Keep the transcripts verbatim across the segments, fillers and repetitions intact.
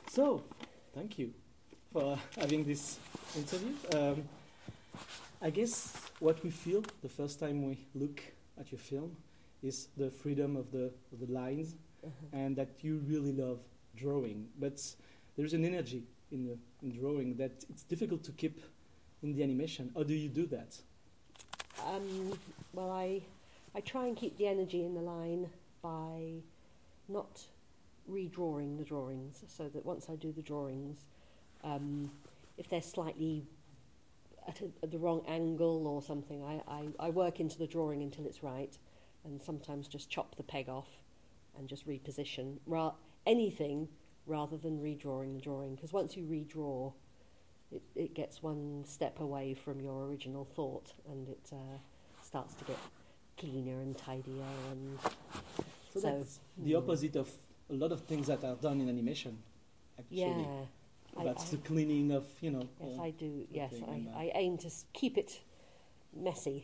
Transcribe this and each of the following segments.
So, thank you for having this interview. Um, I guess what we feel the first time we look at your film is the freedom of the, of the lines, Uh-huh. and that you really love drawing. But there's an energy in, the, in drawing that it's difficult to keep in the animation. How do you do that? Um, well, I I try and keep the energy in the line by not redrawing the drawings, so that once I do the drawings, um, if they're slightly at, a, at the wrong angle or something, I, I, I work into the drawing until it's right, and sometimes just chop the peg off and just reposition ra- anything rather than redrawing the drawing, because once you redraw, it, it gets one step away from your original thought, and it uh, starts to get cleaner and tidier. And So, so, that's the mm. opposite of a lot of things that are done in animation, actually. Yeah, I, That's I, the cleaning of, you know. yes, uh, I do. Yes, thing I, and that. I aim to s- keep it messy.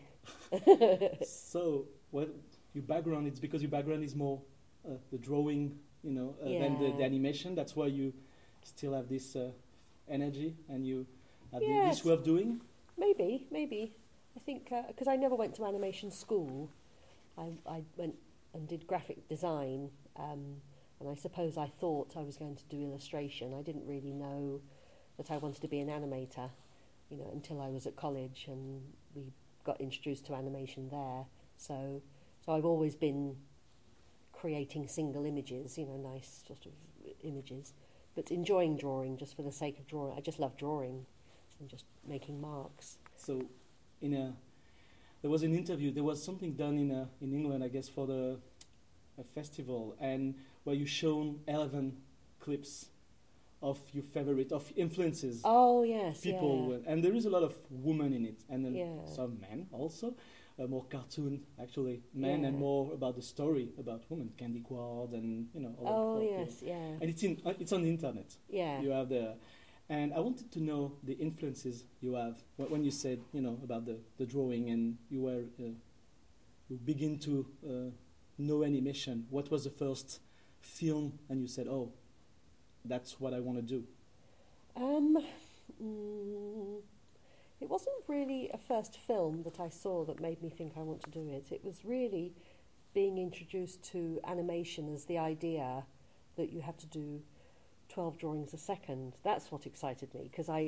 So, what your background? It's because your background is more uh, the drawing, you know, uh, than the, the Yeah. animation. That's why you still have this uh, energy and you have the- Yes. this way of doing. Maybe, maybe. I think because I never went to animation school. I, I went and did graphic design, um, and I suppose I thought I was going to do illustration. I didn't really know that I wanted to be an animator, you know, until I was at college and we got introduced to animation there. So, so I've always been creating single images, you know, nice sort of images, but enjoying drawing just for the sake of drawing. I just love drawing and just making marks. So, in a there was an interview. There was something done in a, in England, I guess, for the a festival, and where you shown eleven clips of your favorite of influences. Oh yes, People, yeah. were- and there is a lot of women in it, and then Yeah. some men also, uh, more cartoon actually, men, and Yeah. more about the story about women, Candy Quad, and you know. All Oh that, yes, yeah, and it's in uh, it's on the internet. yeah. You have the, and I wanted to know the influences you have wh- when you said, you know, about the, the drawing, and you were uh, you begin to uh, know animation. What was the first film, and you said, oh, that's what I want to do. Um, mm, it wasn't really a first film that I saw that made me think I want to do it. It was really being introduced to animation as the idea that you have to do twelve drawings a second. That's what excited me, because I,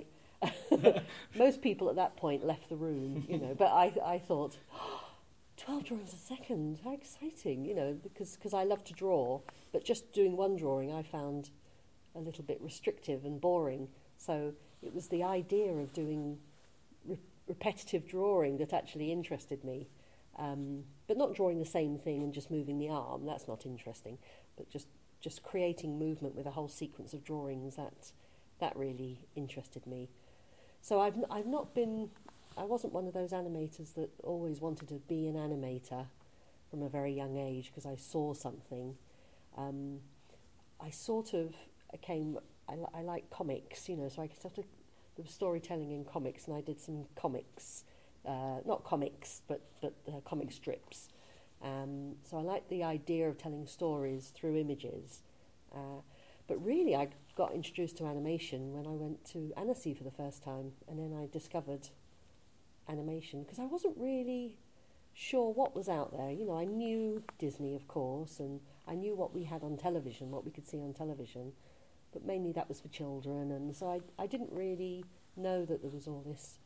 most people at that point left the room, you know, but I, I thought, oh, twelve drawings a second, how exciting, you know, because cause I love to draw, but just doing one drawing I found a little bit restrictive and boring. So it was the idea of doing re- repetitive drawing that actually interested me. Um, but not drawing the same thing and just moving the arm, that's not interesting, but just just creating movement with a whole sequence of drawings, that that really interested me. So I've n- I've not been, I wasn't one of those animators that always wanted to be an animator from a very young age because I saw something. Um, I sort of came, I, li- I like comics, you know, so I sort of, there was storytelling in comics, and I did some comics, uh, not comics, but, but uh, comic strips. Um, so I like the idea of telling stories through images. Uh, but really, I got introduced to animation when I went to Annecy for the first time, and then I discovered animation, because I wasn't really sure what was out there. You know, I knew Disney, of course, and I knew what we had on television, what we could see on television, but mainly that was for children, and so I, I didn't really know that there was all this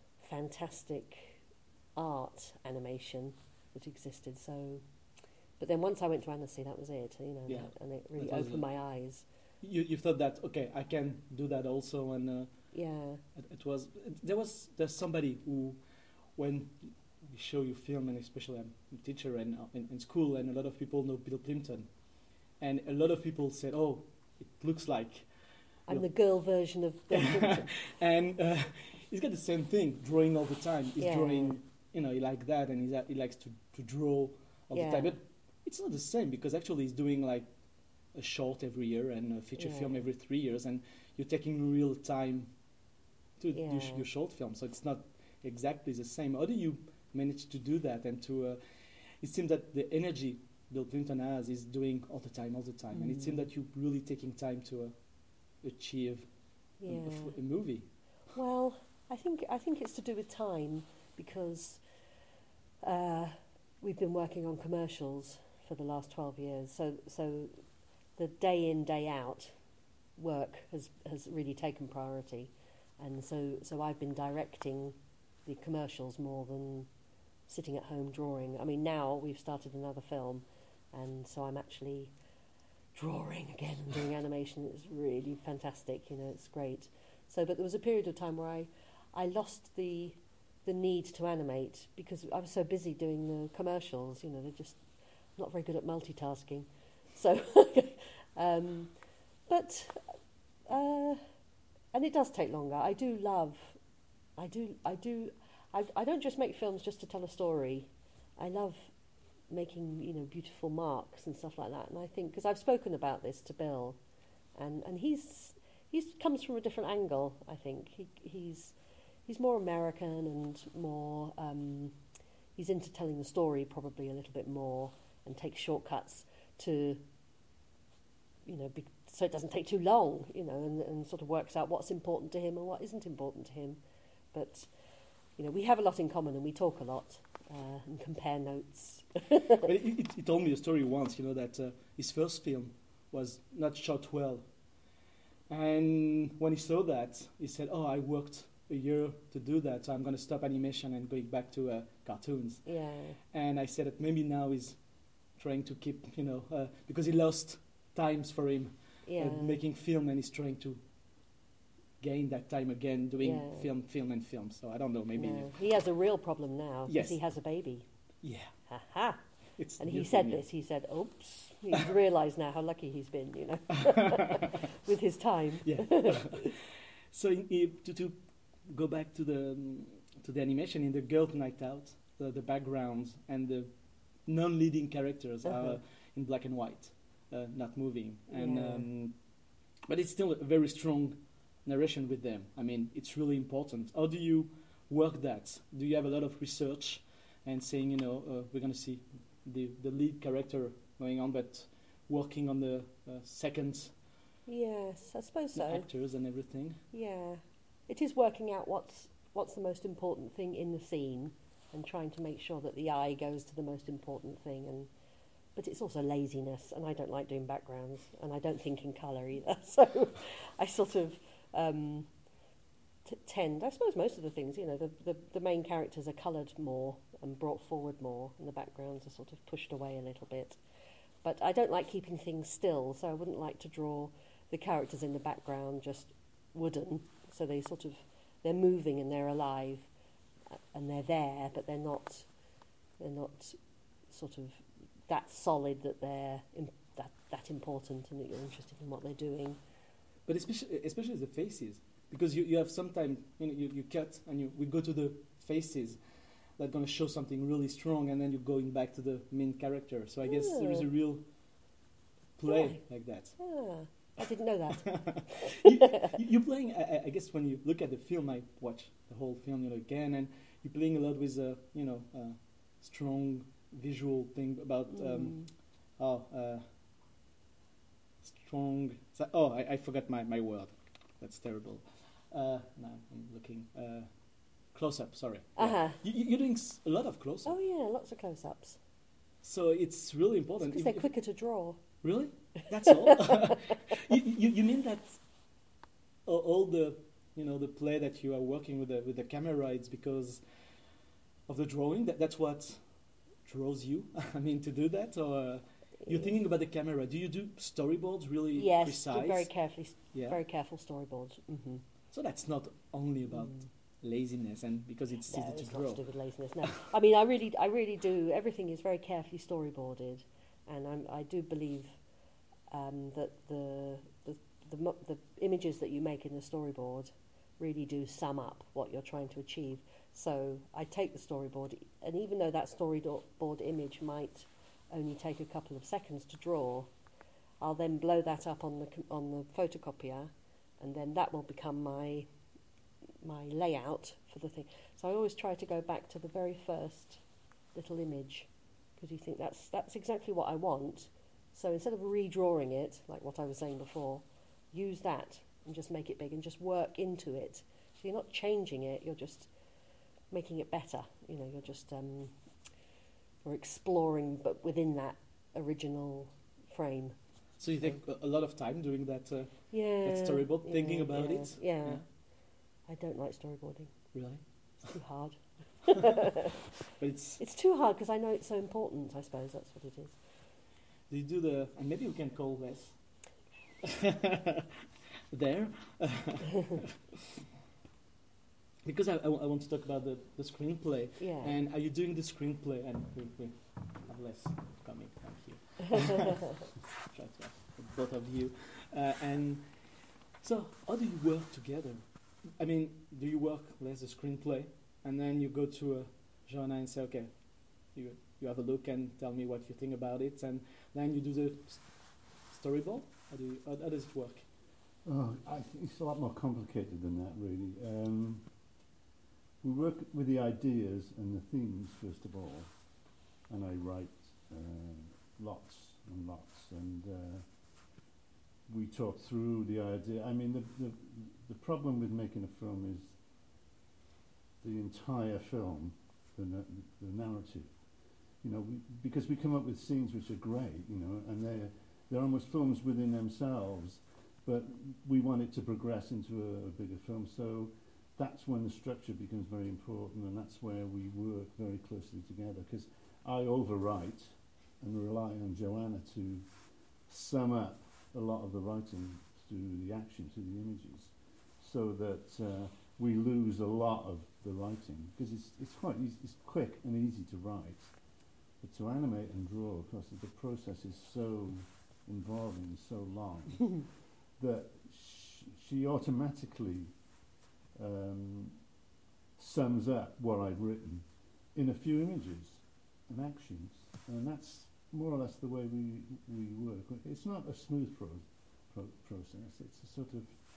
fantastic art animation that existed. So, but then once I went to Annecy, that was it, you know, Yeah, and it really that was opened it. my eyes. You you thought that, okay, I can do that also, and uh, Yeah, it, it was there was there's somebody who, when we show you film, and especially I'm a teacher and uh, in, in school, and a lot of people know Bill Clinton, and a lot of people said, oh, it looks like, I'm Yeah. the girl version of Bill Clinton. and uh, he's got the same thing, drawing all the time. He's Yeah. drawing, you know, he like that, and he's, a- he likes to, to draw all Yeah. the time. But it's not the same, because actually he's doing like a short every year and a feature Yeah. film every three years, and you're taking real time to do Yeah. sh- your short film. So it's not exactly the same. How do you manage to do that? And to, uh, it seems that the energy Bill Clinton has is doing all the time, all the time, and it seems Mm. that you're really taking time to uh, achieve a- Yeah. a, f- a movie? Well, I think I think it's to do with time because uh, we've been working on commercials for the last twelve years. So so the day in day out work has has really taken priority, and so so I've been directing the commercials more than sitting at home drawing. I mean, now we've started another film, and so I'm actually drawing again and doing animation. It's really fantastic, you know, it's great. So, but there was a period of time where I, I lost the, the need to animate because I was so busy doing the commercials. You know, they're just not very good at multitasking. So, um, but, uh, and it does take longer. I do love, I do, I do, I, I don't just make films just to tell a story. I love making, you know, beautiful marks and stuff like that. And I think, because I've spoken about this to Bill, and, and he's he's comes from a different angle. I think he he's he's more American and more um, he's into telling the story probably a little bit more and takes shortcuts to, you know, be, so it doesn't take too long, you know, and, and sort of works out what's important to him and what isn't important to him. But you know, we have a lot in common and we talk a lot uh, and compare notes. But he, he, he told me a story once, you know, that uh, his first film was not shot well. And when he saw that, he said, oh, I worked a year to do that, so I'm going to stop animation and going back to uh, cartoons. Yeah. And I said that maybe now he's trying to keep, you know, uh, because he lost times for him Yeah. uh, making film, and he's trying to gain that time again doing Yeah. film, film and film. So I don't know, maybe. Yeah. He has a real problem now because Yes. he has a baby. Yeah. Ha ha. It's And the he said thing, yeah. this, he said, oops, he's realised now how lucky he's been, you know, with his time. Yeah. So in, in, to, to go back to the um, to the animation in the Girl Night Out, the, the backgrounds and the non-leading characters Uh-huh. are in black and white, uh, not moving, and Yeah. um, but it's still a very strong narration with them. I mean, it's really important. How do you work that? Do you have a lot of research and saying, you know, uh, we're going to see the the lead character going on, but working on the uh, second Yes, I suppose so. actors and everything? Yeah. It is working out what's what's the most important thing in the scene and trying to make sure that the eye goes to the most important thing, and but it's also laziness, and I don't like doing backgrounds, and I don't think in colour either. So I sort of um, t- tend, I suppose most of the things, you know, the, the, the main characters are coloured more and brought forward more, and the backgrounds are sort of pushed away a little bit. But I don't like keeping things still, so I wouldn't like to draw the characters in the background just wooden, so they sort of, they're moving and they're alive, uh, and they're there, but they're not, they're not sort of that solid that they're im- that that important and that you're interested in what they're doing. But especially, especially the faces, because you, you have sometimes, you know, you, you cut and you we go to the faces that are going to show something really strong, and then you're going back to the main character. So I guess there is a real play like that. Ah, I didn't know that. you, you- you're playing, I, I- I guess when you look at the film, I watch the whole film, you know, again, and you're playing a lot with a, you know, a strong visual thing about, um, Mm. oh, uh, strong, so- oh, I, I forgot my, my word. That's terrible. Uh, no, I'm looking, uh, close-up, sorry. Yeah. Uh-huh. You, you- you're doing s- a lot of close-up, Oh yeah, lots of close-ups. so it's really important. Because If- they're if- quicker to draw. Really? That's all? you, you, you mean that all, all the, you know, the play that you are working with the, with the camera, it's because of the drawing? That, that's what draws you? I mean, to do that? Or you're thinking about the camera. Do you do storyboards really Yes, precise? very carefully, Yeah. very careful storyboards. Mm-hmm. So that's not only about laziness and because it's No, easy it's to not draw. to do with laziness. No, I mean, I really, I really do. Everything is very carefully storyboarded, and I'm, I do believe um, that the the, the mo- the images that you make in the storyboard really do sum up what you're trying to achieve. So I take the storyboard, and even though that storyboard image might only take a couple of seconds to draw, I'll then blow that up on the com- on the photocopier, and then that will become my my layout for the thing. So I always try to go back to the very first little image, because you think that's that's exactly what I want. So instead of redrawing it, like what I was saying before, use that and just make it big and just work into it. So you're not changing it, you're just making it better. You know, you're just um, or exploring, but within that original frame. So you take a lot of time doing that, uh, Yeah. that storyboard, yeah, thinking about yeah, it? Yeah. Yeah. I don't like storyboarding. Really? It's too hard. But it's... It's too hard because I know it's so important, I suppose. That's what it is. Do you do the... And maybe we can call this... there. Because I, I, w- I want to talk about the, the screenplay. Yeah. And are you doing the screenplay? And we, we have less coming down here. Try to have both of you. Uh, and so, how do you work together? I mean, do you work less the screenplay, and then you go to uh, Joanna and say, okay, you you have a look and tell me what you think about it, and then you do the s- storyboard? How, do you, how, how does it work? Oh, I think it's a lot more complicated than that, really. Um, we work with the ideas and the themes, first of all, and I write uh, lots and lots, and uh, we talk through the idea. I mean, the, the, the problem with making a film is the entire film, the, na- the narrative. You know, we, because we come up with scenes which are great, you know, and they're, they're almost films within themselves, but we want it to progress into a, a bigger film. So that's when the structure becomes very important, and that's where we work very closely together, because I overwrite and rely on Joanna to sum up a lot of the writing through the action, through the images, so that uh, we lose a lot of the writing, because it's, it's quite easy, it's quick and easy to write, but to animate and draw, of course, the process is so involving and so long that sh- she automatically um, sums up what I've written in a few images and actions, and that's more or less the way we we work. It's not a smooth pro- pro- process. It's a sort of,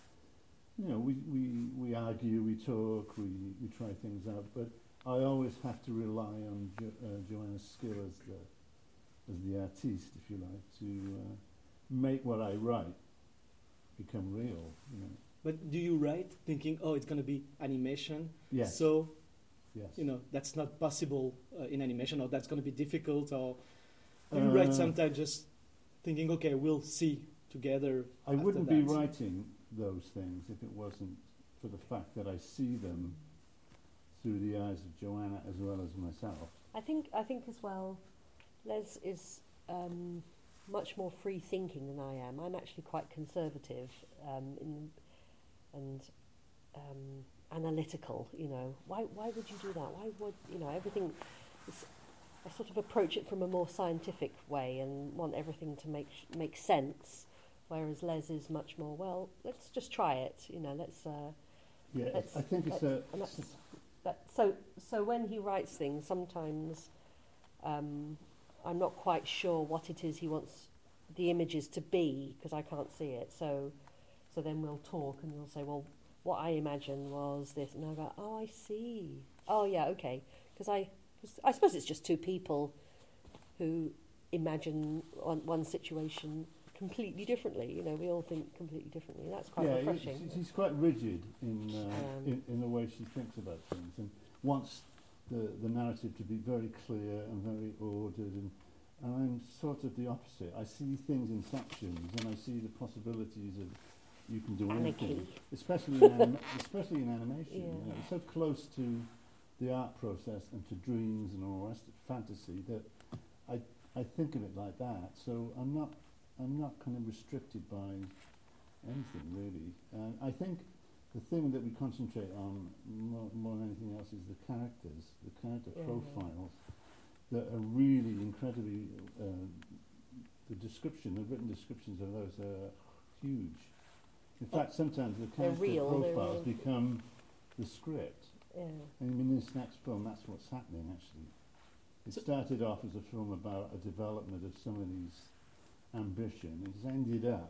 you know, we, we, we argue, we talk, we, we try things out, but I always have to rely on jo- uh, Joanna's skill as the as the artiste, if you like, to uh, make what I write become real. You know. But do you write thinking, oh, it's going to be animation, Yes. so yes. you know that's not possible uh, in animation, or that's going to be difficult, or do you write Uh, sometimes just thinking, okay, we'll see together? I after wouldn't be that? writing those things if it wasn't for the fact that I see them through the eyes of Joanna as well as myself. I think I think as well, Les is um, much more free thinking than I am. I'm actually quite conservative um, in, and um, analytical. You know, why why would you do that? Why would you know everything? Is, I sort of approach it from a more scientific way and want everything to make sh- make sense. Whereas Les is much more, well, let's just try it. You know, let's. Uh, Yeah, Let's- I think it's a. and that's, that, so so when he writes things, sometimes um, I'm not quite sure what it is he wants the images to be because I can't see it. So so then we'll talk and we'll say, well, what I imagined was this, and I go, oh, I see. Oh yeah, okay. Because I, cause I suppose it's just two people who imagine one, one situation completely differently. You know, we all think completely differently. That's quite yeah, refreshing. he- she's quite rigid in, uh, Um, in in the way she thinks about things, and wants the the narrative to be very clear and very ordered. And, and I'm sort of the opposite. I see things in sections, and I see the possibilities of you can do anything, Anarchy. especially in anim- especially in animation. Yeah. You know, it's so close to the art process and to dreams and all the rest of fantasy that I I think of it like that. So I'm not I'm not kind of restricted by anything really. And I think the thing that we concentrate on more, more than anything else is the characters, the character Yeah. profiles that are really incredibly. Uh, the description, the written descriptions of those are huge. In Oh, fact, sometimes the they're character real, they're profiles real. become the script. Yeah. And in this next film, that's what's happening, actually. It So- started off as a film about a development of somebody's ambition. It's ended up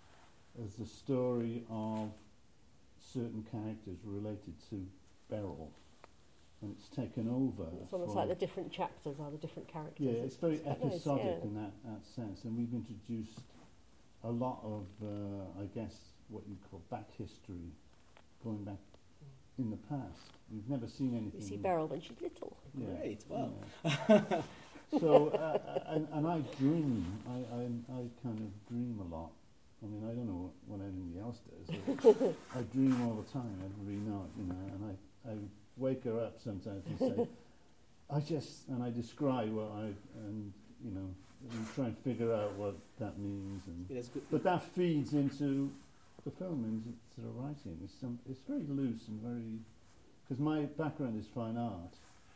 as the story of certain characters related to Beryl. And it's taken over. It's almost for- like the different chapters are the different characters. Yeah, it's very quite nice, episodic yeah. in that, that sense. And we've introduced a lot of, uh, I guess, what you call back history, going back in the past. We've never seen anything. You see Beryl when she's little. Yeah, Great, wow. yeah. So, uh, and, and I dream. I, I, I kind of dream a lot. I mean, I don't know what, what anybody else does. But I dream all the time, every night, you know. And I, I wake her up sometimes and say, I just, and I describe what I, and you know, and try and figure out what that means. And Yeah, that's good. but that feeds into the film and sort of writing. It's some, it's very loose and very, because my background is fine art.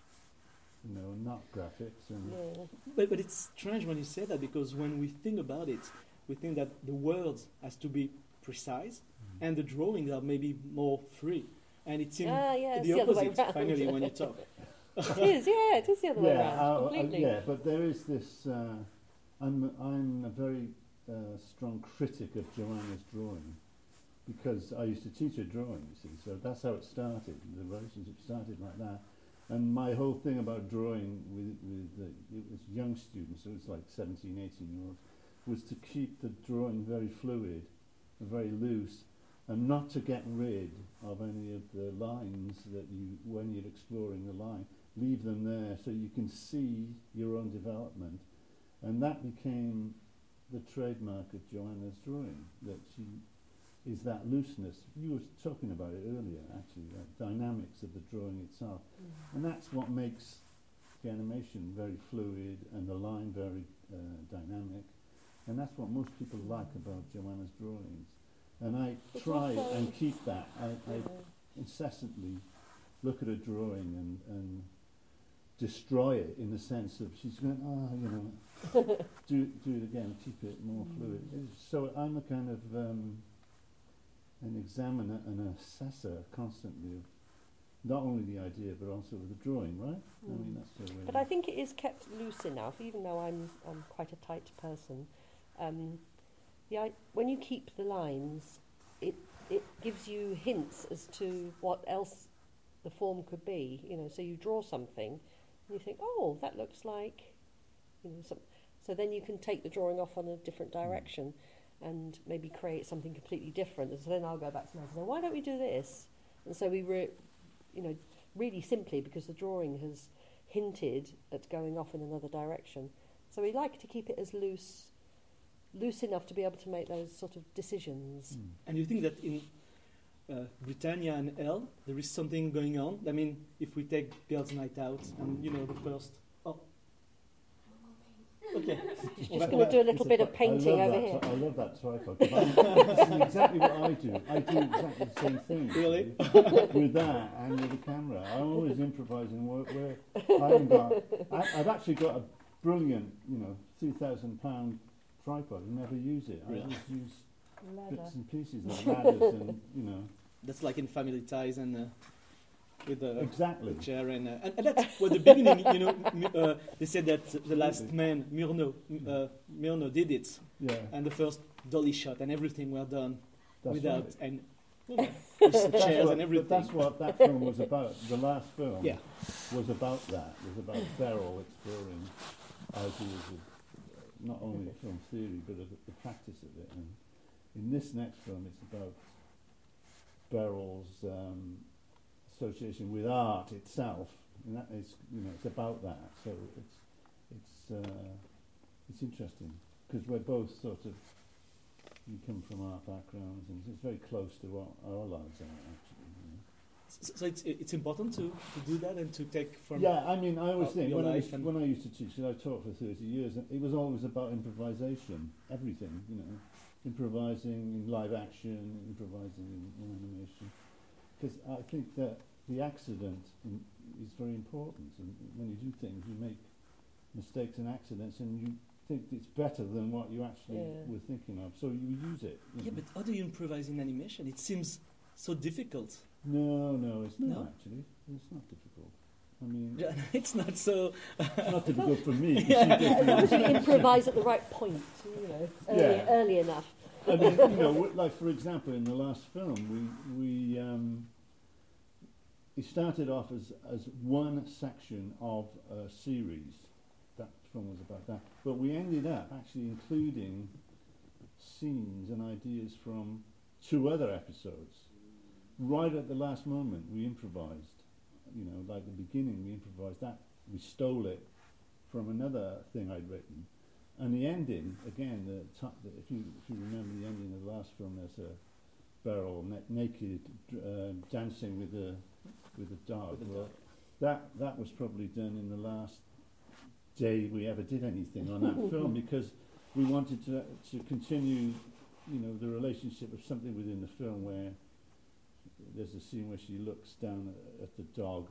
You know, not graphics and Yeah. But, but it's strange when you say that, because when we think about it, we think that the words has to be precise Mm. and the drawings are maybe more free. And it's in Ah, yeah, it's the the other way opposite, round. finally, when you talk. It is, yeah, it is the other way yeah, around, uh, uh, completely. yeah. But there is this. Uh, I'm I'm a very uh, strong critic of Joanna's drawing, because I used to teach her drawing. You see, so that's how it started. The relationship started like that. And my whole thing about drawing with, with the, it was young students, so it's like seventeen, eighteen year olds, was to keep the drawing very fluid, very loose, and not to get rid of any of the lines that you, when you're exploring the line, leave them there so you can see your own development. And that became the trademark of Joanna's drawing, that she is that looseness. You were talking about it earlier, actually, the dynamics of the drawing itself. Mm. And that's what makes the animation very fluid and the line very uh, dynamic. And that's what most people like about Joanna's drawings. And I It's try also- and keep that. I, I Yeah. incessantly look at a drawing and, and destroy it in the sense of she's going, oh, you know, do, do it again, keep it more fluid. It's- So I'm a kind of um, an examiner and an assessor constantly of not only the idea but also of the drawing, right? I mean, Mm. that's the way. But I think it is kept loose enough, even though I'm I'm quite a tight person. Um, the I, when you keep the lines, it it gives you hints as to what else the form could be. You know, so you draw something, and you think, oh, that looks like, you know, some. So then you can take the drawing off on a different direction, and maybe create something completely different. And so then I'll go back to Naz and say, why don't we do this? And so we, re- you know, really simply because the drawing has hinted at going off in another direction. So we like to keep it as loose, loose enough to be able to make those sort of decisions. Mm. And you think that in uh, Britannia and Elle, there is something going on? I mean, if we take Girls' Night Out and, you know, the first... Oh. Okay. She's Well, just that- going to do a it's little bit of I painting love over that here. tri- I love that tripod. 'Cause I- This is exactly what I do. I do exactly the same thing. Really? actually, with that and with the camera. I'm always improvising where, where I haven't got. I, I've actually got a brilliant, you know, two thousand pound tripod. I never use it. I Really? just use Leather. bits and pieces of ladders and, you know. That's like in Family Ties and uh, with the... Exactly. The chair and, uh, and and that's what the beginning, you know, m- uh, they said that the last man, Murnau, m- uh, Murnau did it, Yeah. and the first dolly shot and everything were done That's without, right. and you know, just the That's chairs what, and everything. But that's what that film was about. The last film Yeah. was about that. Was about Beryl exploring ideas of uh, not only film theory but of the practice of it. And in this next film, it's about Beryl's um, association with art itself, and that is, you know, it's about that. So it's it's uh, it's interesting because we're both sort of, we come from art backgrounds, and it's very close to what our lives are actually. You know. So, so it's it's important to, to do that and to take from Yeah, I mean, I always out think your when I, life used, and- when I used to teach, and I taught for thirty years, it was always about improvisation, everything, you know, improvising in live action, improvising in, in animation, because I think that the accident in, is very important, and when you do things, you make mistakes and accidents, and you think it's better than what you actually Yeah. were thinking of, so you use it. You Yeah, know. but how do you improvise in animation? It seems so difficult. No, no, it's not No? actually. It's not difficult. I mean, Yeah, it's not so. it's not difficult for me. 'cause Yeah. you As long as you just- improvise at the right point, you know, early, Yeah. early enough. I mean, you know, w- like for example, in the last film, we we um, it started off as as one section of a series. That film was about that, but we ended up actually including scenes and ideas from two other episodes. Right at the last moment, we improvised. You know, like the beginning, we improvised that. We stole it from another thing I'd written. And the ending, again, the t- the, if you if you remember the ending of the last film, there's a Beryl na- naked uh, dancing with a with a dog. With a well, dog. that that was probably done in the last day we ever did anything on that film, because we wanted to to continue, you know, the relationship of something within the film where there's a scene where she looks down at, at the dog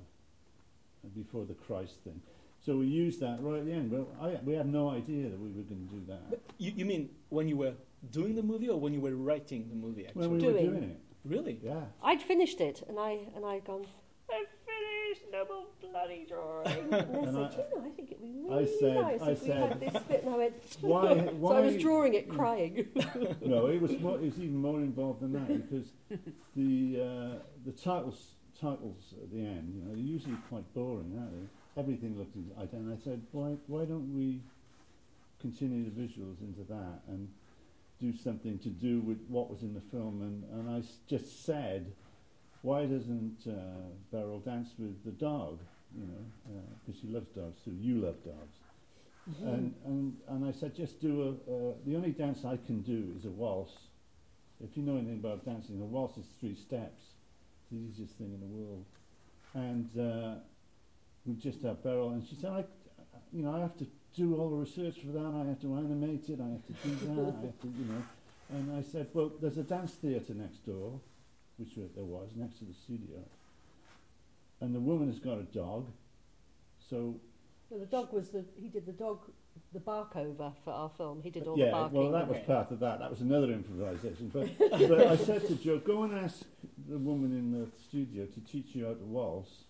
before the Christ thing. So we used that right at the end. But I, we had no idea that we were going to do that. But you, you mean when you were doing the movie or when you were writing the movie? Actually, When we Doing. were doing it, really? yeah. I'd finished it, and I and I'd gone, I finished no more bloody drawing. And I And said, I- you know, I think it'd be I really said- nice I if we said, had this bit. And I went, Why? so Why? I was drawing it, crying. No, it was more, it was even more involved than that, because the uh, the titles titles at the end, you know, they're usually quite boring, aren't they? Everything looked identical. And I said, why why don't we continue the visuals into that and do something to do with what was in the film? And and I s- just said, why doesn't uh, Beryl dance with the dog? You know, because she loves dogs too. You love dogs. And, and and I said, just do a, uh, the only dance I can do is a waltz. If you know anything about dancing, a waltz is three steps. It's the easiest thing in the world. And uh, we just have Beryl, and she said, I, you know, I have to do all the research for that, I have to animate it, I have to do that, I have to, you know. And I said, well, there's a dance theatre next door, which there was, next to the studio. And the woman has got a dog, so... Well, the dog was the, he did the dog, the bark over for our film. He did all yeah, the barking. well, that was Okay. part of that. That was another improvisation. But, but I said to Joe, go and ask the woman in the studio to teach you how to waltz,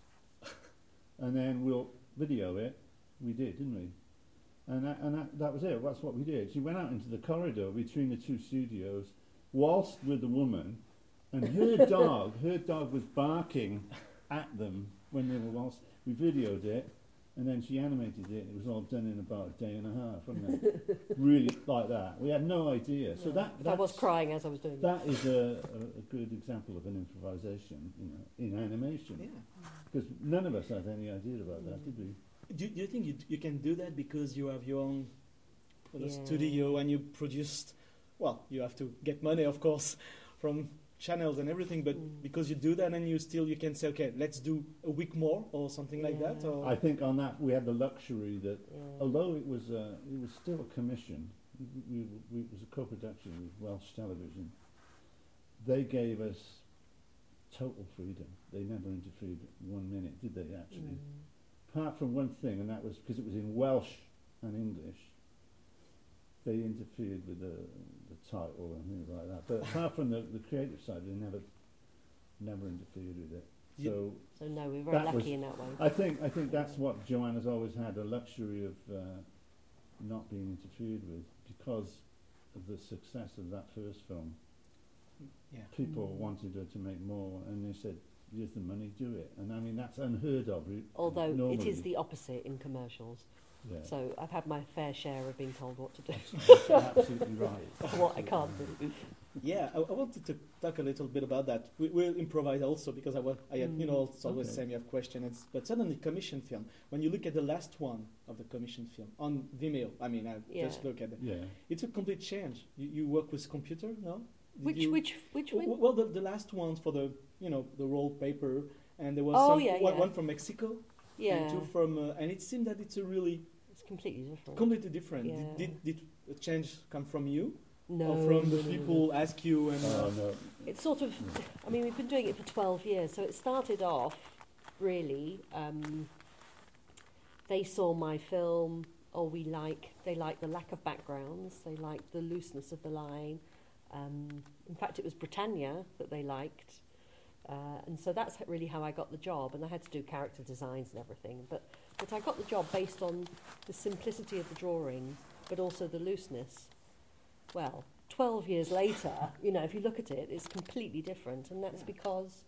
and then we'll video it. We did, didn't we? And that, and that, that was it. That's what we did. She went out into the corridor between the two studios, waltzed with the woman, and her dog, her dog was barking at them when they were waltzing. We videoed it. And then she animated it. It was all done in about a day and a half, wasn't it? Really like that. We had no idea. So that I was that's- crying as I was doing it. that is a, a, a good example of an improvisation, you know, in animation. Yeah. Because none of us had any idea about that, did we? Do, do you think you, you can do that because you have your own well, Yeah. studio and you produced? Well, you have to get money, of course, from channels and everything. But Mm. because you do that, and you still you can say, okay, let's do a week more or something like that. Yeah. Or I think on that we had the luxury that, Yeah. although it was uh, it was still a commission, we, we, we, it was a co-production with Welsh Television. They gave us total freedom. They never interfered one minute, did they? Actually, Mm. apart from one thing, and that was because it was in Welsh and English. They interfered with the, the title and things like that. But apart from the, the creative side, they never never interfered with it. You- So So no, we were very That lucky was- in that way. I think I think that's what Joanna's always had, a luxury of uh, not being interfered with, because of the success of that first film. yeah. People Mm. wanted her to make more, and they said, "Here's the money, do it." And I mean, that's unheard of. re- Although it normally. is the opposite in commercials. Yeah. So I've had my fair share of being told what to do, Absolutely right. what I can't do. Yeah, I, I wanted to talk a little bit about that. We, we'll improvise also because I, wa- I had, you know, it's always Okay. the same, you have questions. But suddenly, commission film, when you look at the last one of the commission film on Vimeo, I mean, I Yeah. just look at it. Yeah. It's a complete change. You, you work with computer, no? Did Which you- which which W- one? Well, the, the last ones for the, you know, the roll paper, and there was Oh, some, yeah, one, yeah. one from Mexico, Yeah, and two from, uh, and it seemed that it's a really it's completely different. completely different. Yeah. Did, did, did a change come from you, no, or from no, the no, no. people ask you? And uh, Oh no. It's sort of, I mean, we've been doing it for twelve years, so it started off really. Um, they saw my film, or we like, they like the lack of backgrounds, they like the looseness of the line. Um, in fact, it was Britannia that they liked. Uh, and so that's h- really how I got the job, and I had to do character designs and everything. But, but I got the job based on the simplicity of the drawing, but also the looseness. Well, twelve years later, you know, if you look at it, it's completely different, and that's because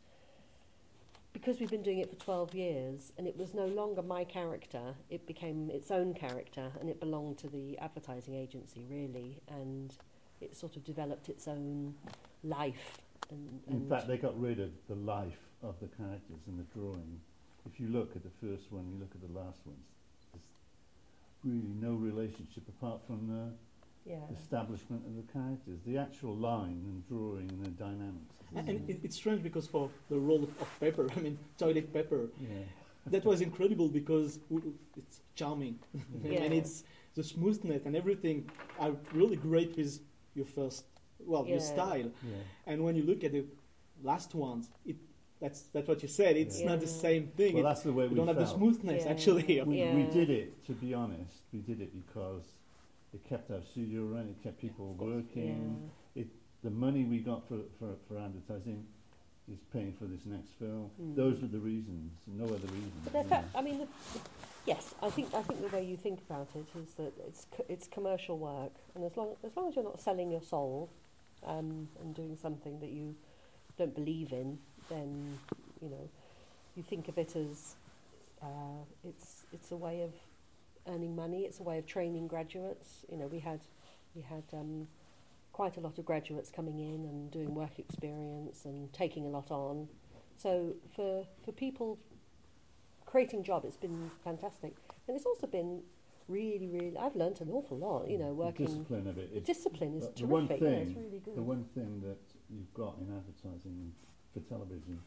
because we've been doing it for twelve years, and it was no longer my character, it became its own character, and it belonged to the advertising agency, really, and it sort of developed its own life and, In and fact, they got rid of the life of the characters in the drawing. If you look at the first one, you look at the last ones, there's really no relationship apart from the yeah. establishment of the characters. The actual line and drawing and the dynamics. And, and it, it's strange because for the roll of paper, I mean, toilet paper, Yeah. that was incredible because w- w- it's charming. Yeah. And it's the smoothness and everything are really great with your first, well, your Yeah. style. Yeah. And when you look at the last ones, it that's that's what you said. It's Yeah. not the Yeah. same thing. Well, It- that's the way you we don't have the felt. smoothness, Yeah. actually. We, Yeah. we did it, to be honest, we did it because it kept our studio running, it kept people Yeah. working. The money we got for, for, for advertising is paying for this next film. Mm. Those are the reasons, no other reasons. But they're you fa- know. I mean, the, the, yes, I think I think the way you think about it is that it's co- it's commercial work, and as long as long as you're not selling your soul, um, and doing something that you don't believe in, then you know, you think of it as uh, it's it's a way of earning money. It's a way of training graduates. You know, we had we had um, quite a lot of graduates coming in and doing work experience and taking a lot on. So for for people creating job, it's been fantastic, and it's also been really, really. I've learnt an awful lot. You know, working. The discipline of it. The is- discipline is the- the one terrific. Yeah, it's thing- really good. The one thing that you've got in advertising for television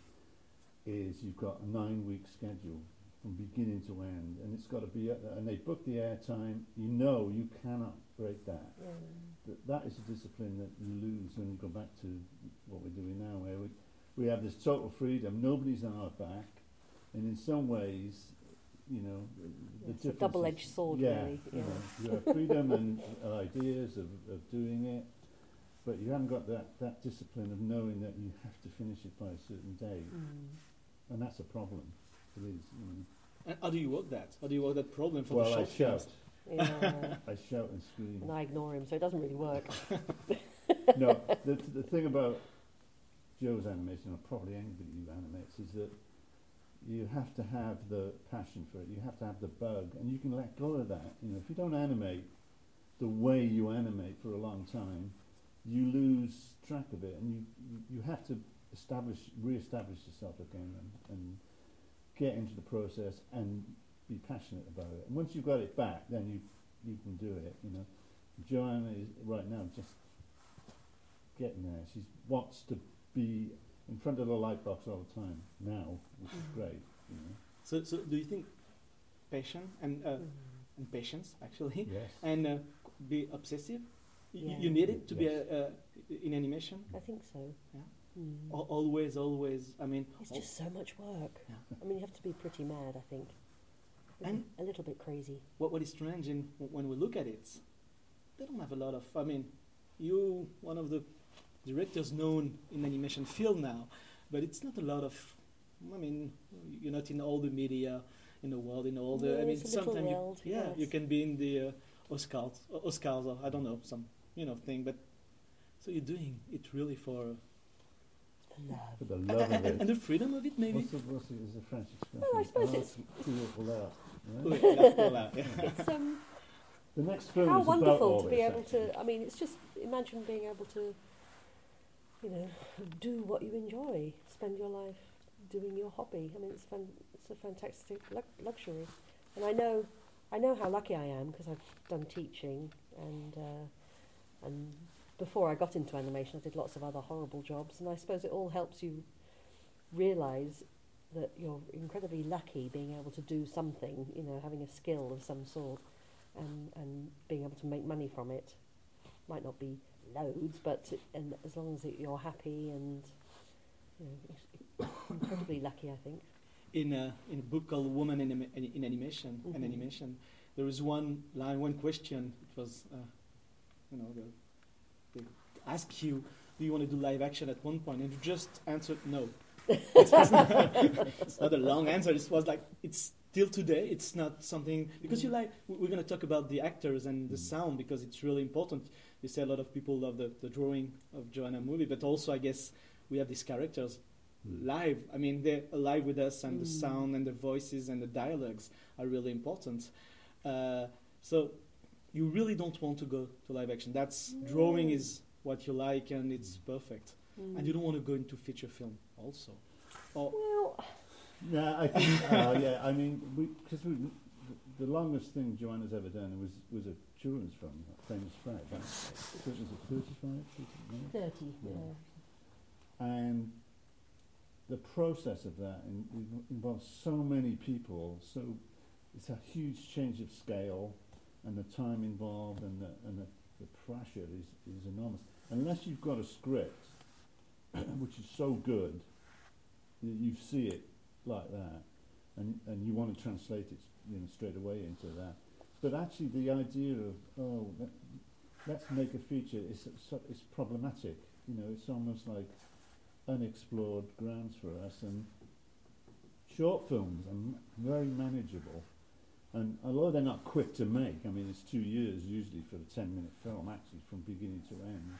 is you've got a nine-week schedule from beginning to end, and it's got to be, at the, and they book the airtime. You know you cannot break that. Yeah. That, that is a discipline that you lose when you go back to what we're doing now, where we, we have this total freedom. Nobody's on our back, and in some ways, you know, the, the It's a difference double-edged is- sword, yeah, really. You, Yeah. know, you have freedom and uh, ideas of, of doing it, but you haven't got that, that discipline of knowing that you have to finish it by a certain date, Mm. and that's a problem. It is. You know. And how do you work that? How do you work that problem for Well, the I short films? shout. Yeah. I shout and scream. And I ignore him, so it doesn't really work. No, the, the thing about Joe's animation, or probably anybody who animates, is that you have to have the passion for it. You have to have the bug, and you can let go of that. You know, if you don't animate the way you animate for a long time, you lose track of it, and you you, you have to establish, re-establish yourself again, and, and get into the process and be passionate about it. And once you've got it back, then you you can do it. You know, Joanna is right now just getting there. She wants to be in front of the light box all the time now, which is great. You know. So, so do you think passion and uh, Mm. and patience actually, Yes. and uh, be obsessive? Y- Yeah. You need it to Yes. be a, uh, in animation. I think so. Yeah. Mm. Al- always, always. I mean, It's al- just so much work. Yeah. I mean, you have to be pretty mad, I think. And- a little bit crazy. what what is strange in w- when we look at it, they don't have a lot of. I mean, you one of the directors known in animation field now, but it's not a lot of. I mean, you're not in all the media in the world, in all the. No, I mean, it's a little sometimes you, world, yeah, you yes. can be in the uh, Oscars, o- Oscars, or I don't know, some you know thing, but so you're doing it really for The love. For the and, love of and, it. and the freedom of it, maybe. What's the, what's the, is the French expression? Well, I suppose Ah, it's- tout pour l'art, Oui, right? là, voilà, yeah. It's um, The next film how is about all wonderful to be this, able actually. to. I mean, it's just imagine being able to, you know, do what you enjoy, spend your life doing your hobby. I mean, it's fun. It's a fantastic lu- luxury, and I know, I know how lucky I am because I've done teaching and uh, and before I got into animation, I did lots of other horrible jobs, and I suppose it all helps you realise that you're incredibly lucky being able to do something, you know, having a skill of some sort, and and being able to make money from it. Might not be loads, but and as long as it, you're happy and, you know, incredibly lucky, I think. in a in a book called Woman in, Anima- in Animation. Mhm. In animation, there was one line, one question. It was, uh, you know, they, they ask you, "Do you want to do live action?" At one point, and you just answered no. It was not, it's not a long answer. It was like it's still today. It's not something because you like. we- We're going to talk about the actors and the Mm. sound because it's really important. You say a lot of people love the, the drawing of Joanna movie, but also I guess we have these characters Mm. live. I mean, they're alive with us, and the Mm. sound and the voices and the dialogues are really important. Uh, so you really don't want to go to live action. That's drawing No. is what you like, and it's perfect. Mm. and you don't want to go into feature film also. Or Well, Yeah, I think. uh, yeah, I mean, because we, the, the longest thing Joanna's ever done was was a children's film, Famous Fred. That was it thirty-five? thirty, Yeah. yeah. And the process of that in, in, involves so many people. So it's a huge change of scale, and the time involved, and the and the, the pressure is is enormous. Unless you've got a script, which is so good, that you see it like that, and and you want to translate it, you know, straight away into that. But actually, the idea of oh, let, let's make a feature is so, is problematic. You know, it's almost like unexplored grounds for us. And short films are m- very manageable, and although they're not quick to make, I mean, it's two years usually for a ten-minute film, actually, from beginning to end.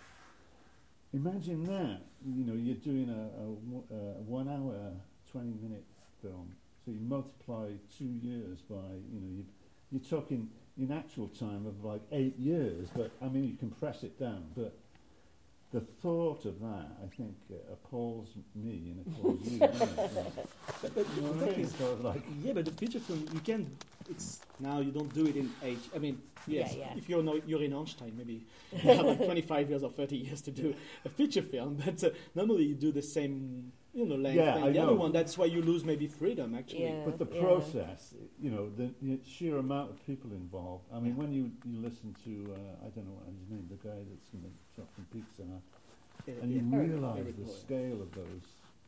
Imagine that. You know, you're doing a, a, w- a one-hour, twenty-minute film. So you multiply two years by, you know, you, you're talking in actual time of like eight years. But I mean, you compress it down. But the thought of that, I think, uh, appalls me and appalls you. doesn't it? Like, But, but you know the what I thing mean? is, Sort of like, yeah, but the feature film, you can. It's now you don't do it in age. I mean, yes, Yeah, yeah. if you're no, you're in Einstein, maybe you have like twenty-five years or thirty years to do a feature film. But uh, normally you do the same, you know, length. Yeah, and I the other know. one, that's why you lose maybe freedom actually. Yeah. but the yeah. process, you know, the, the sheer amount of people involved. I mean, Yeah. when you, you listen to, uh, I don't know what his name, the guy that's going to drop from Pizza, Yeah, and you yeah. realise Eric the Roy. scale of those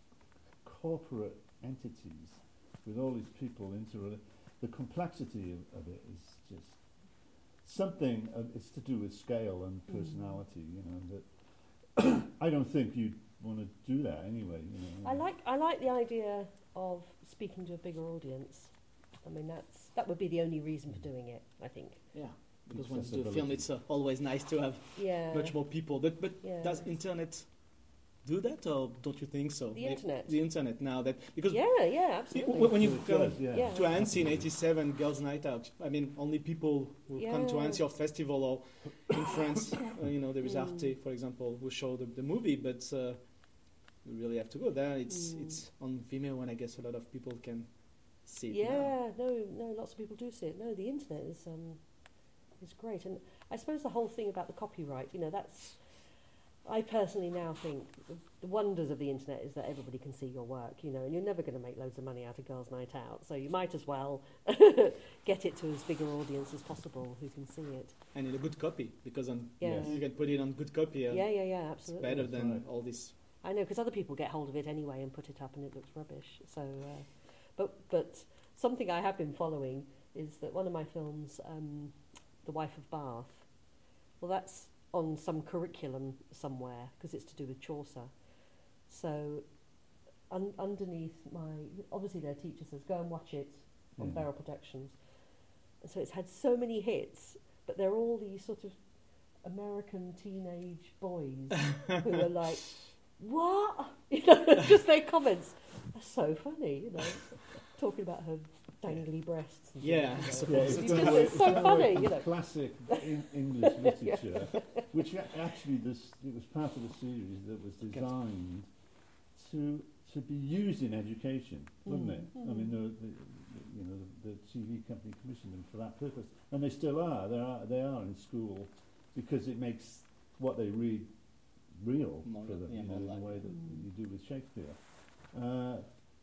corporate entities with all these people interrelated. The complexity of, of it is just something. Uh, it's to do with scale and Mm. personality. You know that I don't think you'd want to do that anyway. You know. I like I like the idea of speaking to a bigger audience. I mean, that's that would be the only reason for doing it, I think. Yeah, because when you do a Accessibility. film, it's uh, always nice to have Yeah. much more people. But but Yeah. does internet do that, or don't you think so? The May- internet. The internet now that because Yeah, yeah, y- absolutely. w- when you It come does, yeah. Yeah. to Annecy in eighty-seven, Girls' Night Out, I mean, only people who come to Yeah. Annecy or festival or in France, uh, you know, there is Mm. Arte, for example, who show the, the movie, but uh, you really have to go there. It's Mm. it's on Vimeo, and I guess a lot of people can see it now. Yeah, no, no, lots of people do see it. No, the internet is um, is great, and I suppose the whole thing about the copyright, you know, that's. I personally now think the, the wonders of the internet is that everybody can see your work, you know, and you're never going to make loads of money out of Girls' Night Out, so you might as well get it to as big an audience as possible who can see it. And in a good copy, because on Yeah, Yes. you can put it on good copy. And yeah, yeah, yeah, It's absolutely. better That's than right. all this. I know, because other people get hold of it anyway and put it up, and it looks rubbish. So, uh, but but something I have been following is that one of my films, um, The Wife of Bath, well, that's on some curriculum somewhere because it's to do with Chaucer. So, un- underneath my, obviously their teacher says, go and watch it on Yeah. Beryl Productions. And so it's had so many hits, but they're all these sort of American teenage boys who are like, what? You know, just their comments are so funny, you know, talking about her dangly breasts. And Yeah, things, I you know. suppose. it's It's done just- away- it's so done away funny, from you know. Classic in English literature, which a- actually this it was part of the series that was designed to to be used in education, wasn't Mm, it? I mm. mean, the, the, the, you know, the, the T V company commissioned them for that purpose, and they still are. They are they are in school because it makes what they read real More for li- them, yeah, you know, more in the like- way that Mm. you do with Shakespeare. Uh,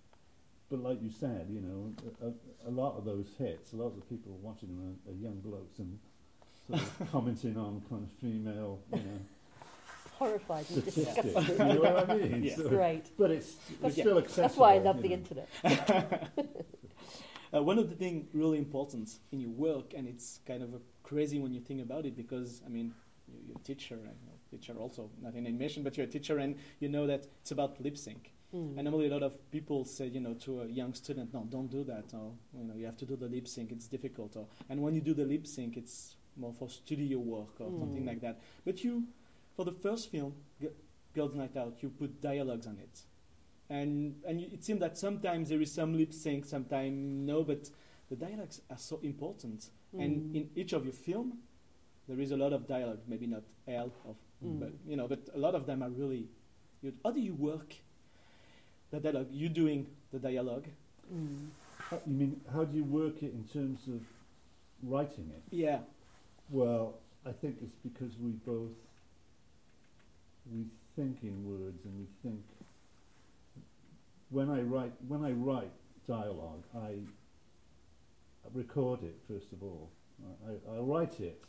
but like you said, you know, a, a, a lot of those hits, a lot of the people watching them are, are young blokes and sort of commenting on kind of female, you know, Horrified and statistics. disgusted. You know what I mean? Yeah. So- Great. but it's, That's- it's still accessible. That's why I love you the know. internet. Uh, one of the things really important in your work, and it's kind of uh crazy when you think about it, because I mean, you, you're a teacher, and you're a teacher also not in animation, but you're a teacher, and you know that it's about lip sync. Mm. And normally a lot of people say, you know, to a young student, no, don't do that, or you know, you have to do the lip sync, it's difficult. Or and when you do the lip sync, it's more for studio work or Mm. something like that. But you, for the first film, G- Girls' Night Out, you put dialogues on it. And and you, it seems that sometimes there is some lip sync, sometimes no, but the dialogues are so important. And Mm. in each of your film, there is a lot of dialogue. Maybe not all of, Mm. but you know, but a lot of them are really You, how do you work the dialogue? You doing the dialogue? Mm. How, you mean, how do you work it in terms of writing it? Yeah. Well, I think it's because we both, we think in words and we think, when I write, when I write dialogue, I record it first of all. I, I, I write it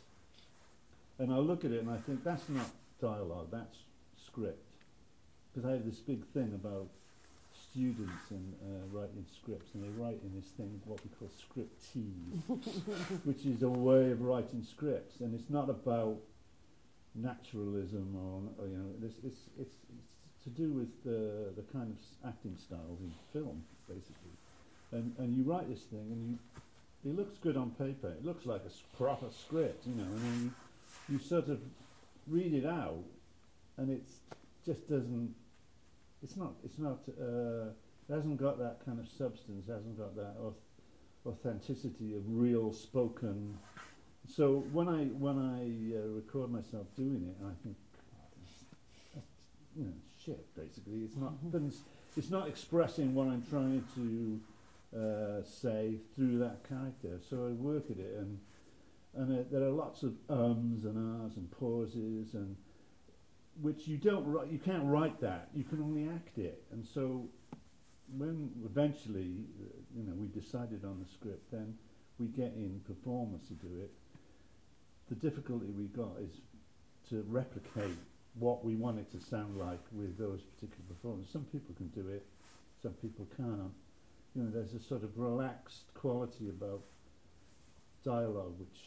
and I'll look at it and I think that's not dialogue, that's script. Because I have this big thing about students and uh, writing scripts, and they write in this thing what we call scriptease, which is a way of writing scripts, and it's not about naturalism or, or you know, it's, it's it's it's to do with the the kind of s- acting styles in film, basically. And and you write this thing, and you, it looks good on paper. It looks like a s- proper script, you know, and then you, you sort of read it out, and it's just doesn't. It's not. It's not. Uh, it hasn't got that kind of substance. It hasn't got that auth- authenticity of real spoken. So when I when I uh, record myself doing it, I think, oh, that's, that's, you know, shit. Basically, it's not. Then it's, it's not expressing what I'm trying to uh, say through that character. So I work at it, and and uh, there are lots of ums and ahs and pauses and. Which you don't write, you can't write that, you can only act it. And so when eventually, uh, you know, we decided on the script, then we get in performers to do it. The difficulty we got is to replicate what we want it to sound like with those particular performers. Some people can do it, some people can't. You know, there's a sort of relaxed quality about dialogue which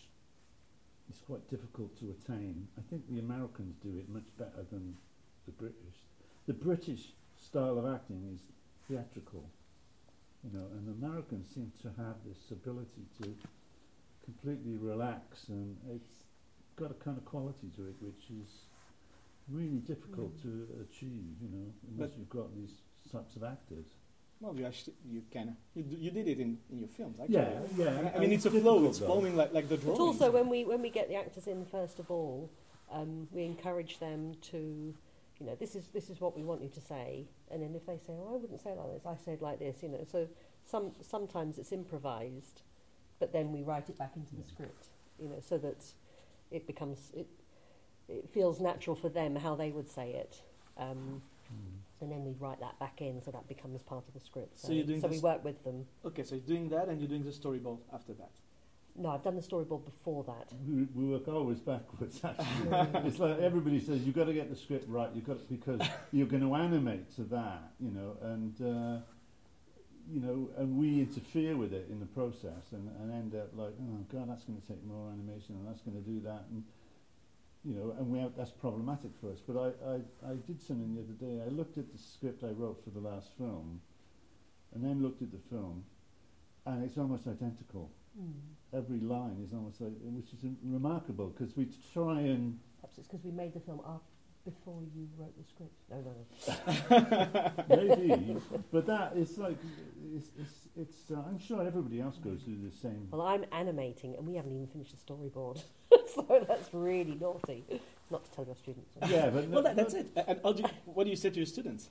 it's quite difficult to attain. I think the Americans do it much better than the British. The British style of acting is theatrical, you know, and the Americans seem to have this ability to completely relax, and it's got a kind of quality to it which is really difficult Mm. to achieve, you know, unless But- you've got these types of actors. Well, you actually you can you, d- you did it in, in your films. Actually. Yeah, yeah. I, I mean, and it's a flow. difficult It's though. flowing like like the But drawings. also, when we when we get the actors in first of all, um, we encourage them to, you know, this is this is what we want you to say, and then if they say, oh, I wouldn't say it like this, I say it like this, you know. So some sometimes it's improvised, but then we write it back into the Yeah. script, you know, so that it becomes it it feels natural for them how they would say it. Um, Mm. and then we write that back in, so that becomes part of the script. So So, you're doing so we this- work with them. Okay, so you're doing that, and you're doing the storyboard after that. No, I've done the storyboard before that. We, we work always backwards. Actually, it's like everybody says you've got to get the script right. You've got to, because you're going to animate to that, you know, and uh, you know, and we interfere with it in the process, and, and end up like, oh god, that's going to take more animation, and that's going to do that, and you know, and we have, that's problematic for us. But I, I, I did something the other day. I looked at the script I wrote for the last film, and then looked at the film, and it's almost identical. Mm. Every line is almost like, which is remarkable, because we try and Perhaps it's because we made the film up before you wrote the script. No, no, no. maybe, but that is like it's it's, it's uh, I'm sure everybody else goes through the same. Well, I'm animating, and we haven't even finished the storyboard, so that's really naughty. Not to tell your students. Yeah, but no, Well, that, that's no, it. And how do you, what do you say to your students?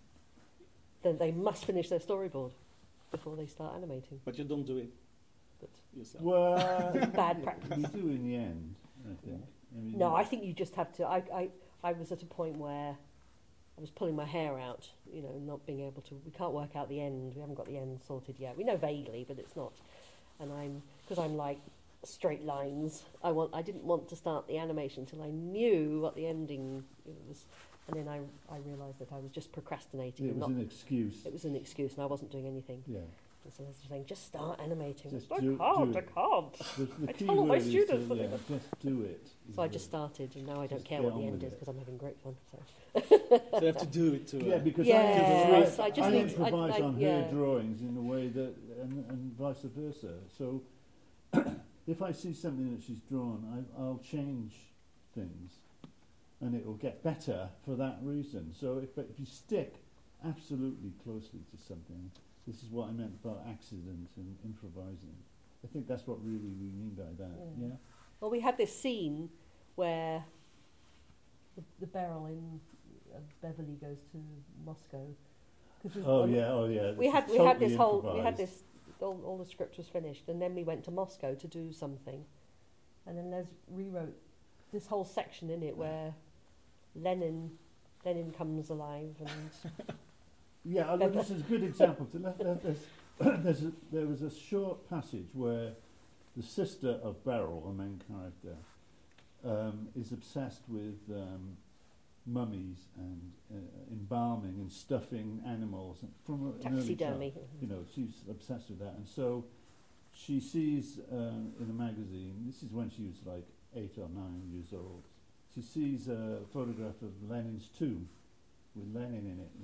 Then they must finish their storyboard before they start animating. But you don't do it But yourself. Well, bad we practice. do in the end, I think. I mean, No, I think you just have to. I, I, I was at a point where I was pulling my hair out, you know, not being able to. We can't work out the end. We haven't got the end sorted yet. We know vaguely, but it's not. And I'm because I'm like straight lines. I want. I didn't want to start the animation until I knew what the ending was, and then I I realised that I was just procrastinating. it and was not, an excuse. it was an excuse, and I wasn't doing anything. Yeah. And so I was saying, just start animating. Just I do- can't. do I it. can't. The, the I key told my word is students to, that yeah, they- just do it. is So I the- just started, and now I don't Just care get what the on end with is it. because I'm having great fun. So. So you have to do it to. Yeah, Uh, because Yes, I, I I, just I need- improvise I- I- on yeah. her drawings in a way that, and, and vice versa. So, if I see something that she's drawn, I, I'll change things, and it will get better for that reason. So, if but if you stick absolutely closely to something, this is what I meant about accident and improvising. I think that's what really we mean by that. Yeah. Yeah. Well, we had this scene where the, the barrel in uh, Beverly goes to Moscow. 'Cause we've- Oh um, yeah, oh yeah. We This had is we had totally this whole we had improvised. this all, all the script was finished, and then we went to Moscow to do something, and then Les rewrote this whole section in it where Lenin Lenin comes alive, and Yeah, well, this is a good example. To let, let, there's, there's a, there was a short passage where the sister of Beryl, the main character, um, is obsessed with um, mummies and uh, embalming and stuffing animals and from a- an early child. taxidermy. You know, she's obsessed with that, and so she sees um, in a magazine. This is when she was like eight or nine years old. She sees a photograph of Lenin's tomb with Lenin in it, you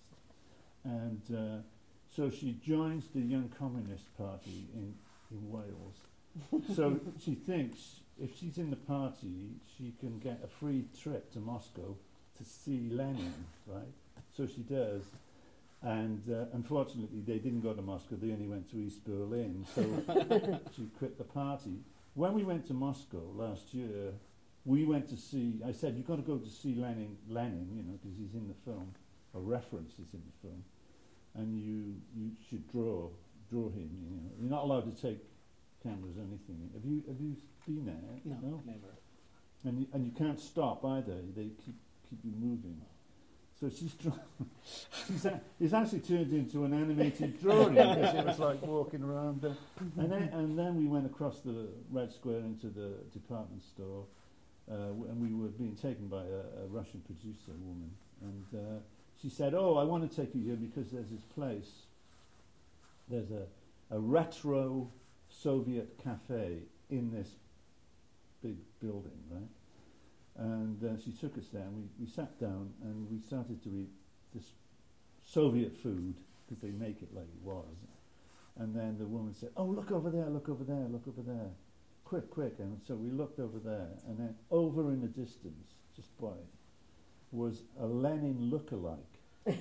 know, and uh, so she joins the Young Communist Party in in Wales. So she thinks if she's in the party, she can get a free trip to Moscow to see Lenin, right? So she does. And uh, unfortunately, they didn't go to Moscow, they only went to East Berlin. So she quit the party. When we went to Moscow last year, we went to see, I said, you've got to go to see Lenin, Lenin, you know, because he's in the film, or references in the film. And you you should draw draw him, you know. You're not allowed to take cameras or anything. Have you have you been there? No, never. And you, and you can't stop either. They keep keep you moving. So she's draw- she's a- it's actually turned into an animated drawing because it was like walking around there. And then and then we went across the Red Square into the department store, uh, w- and we were being taken by a, a Russian producer woman, and uh, she said, "Oh, I want to take you here because there's this place. There's a a retro Soviet cafe in this big building, right?" And uh, she took us there, and we, we sat down, and we started to eat this Soviet food, because they make it like it was. And then the woman said, "Oh, look over there, look over there, look over there. Quick, quick." And so we looked over there, and then over in the distance, just by, was a Lenin lookalike,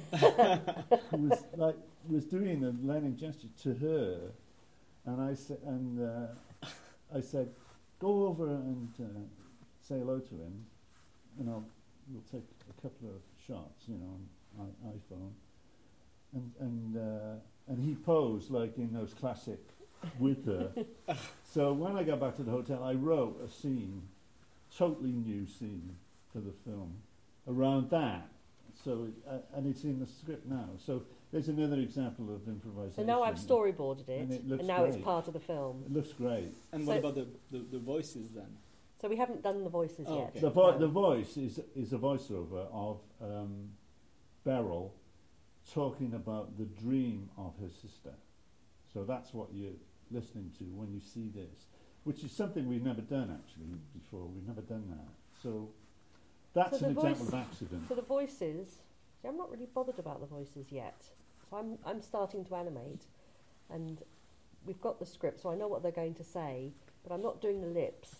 who was like, was doing the Lenin gesture to her. And I said, and uh, I said, "Go over and uh, say hello to him, and I'll we'll take a couple of shots, you know, on my iPhone." And and uh, and he posed like in those classic with her. So when I got back to the hotel, I wrote a scene, totally new scene for the film, around that. So it, uh, and it's in the script now. So there's another example of improvisation. So now I've storyboarded it, And it and, looks now it's great. part of the film. It looks great. And So- what about the, the, the voices then? So we haven't done the voices Oh, yet. okay. The, vo- No. the voice is is a voiceover of um, Beryl talking about the dream of her sister. So that's what you're listening to when you see this, which is something we've never done actually before. We've never done that. So that's So an the example voice- of accident. So the voices, see, I'm not really bothered about the voices yet. So I'm I'm starting to animate, and we've got the script, so I know what they're going to say, but I'm not doing the lips.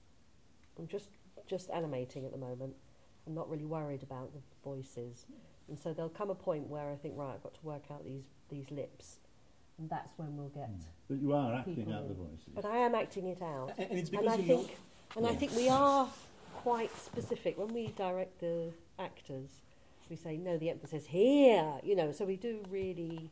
I'm just just animating at the moment. I'm not really worried about the voices, and so there'll come a point where I think, right, I've got to work out these these lips, and that's when we'll get. Mm. But you are acting people out the in. voices. But I am acting it out. And, and it's And because I you think, know... and I Yeah. think we are quite specific when we direct the actors. We say no, the emphasis here, you know. So we do really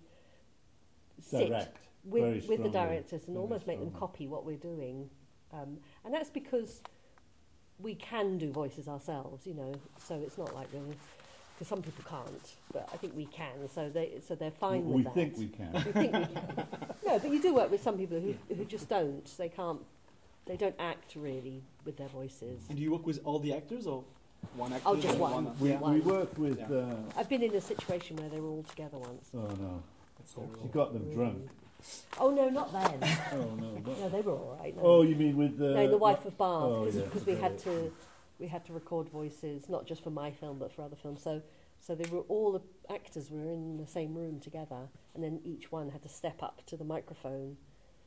sit Direct. very with with the strongly, directors and very almost make them strongly. copy what we're doing, um, and that's because we can do voices ourselves, you know. So it's not like we're because some people can't, but I think we can. So they so they're fine we with that. think we can. We think we can. No, but you do work with some people who who just don't. They can't. They don't act really with their voices. And do you work with all the actors or one actor? Oh, just or one. We, yeah. we work with. Yeah. Uh, I've been in a situation where they were all together once. oh no, That's terrible. you got them drunk. Oh no, not then. Oh no. But, No, they were all right. No. oh, you mean with the? no, the wife of Bath, oh, because yeah, we okay. had to we had to record voices, not just for my film but for other films. So so they were all the actors were in the same room together, and then each one had to step up to the microphone.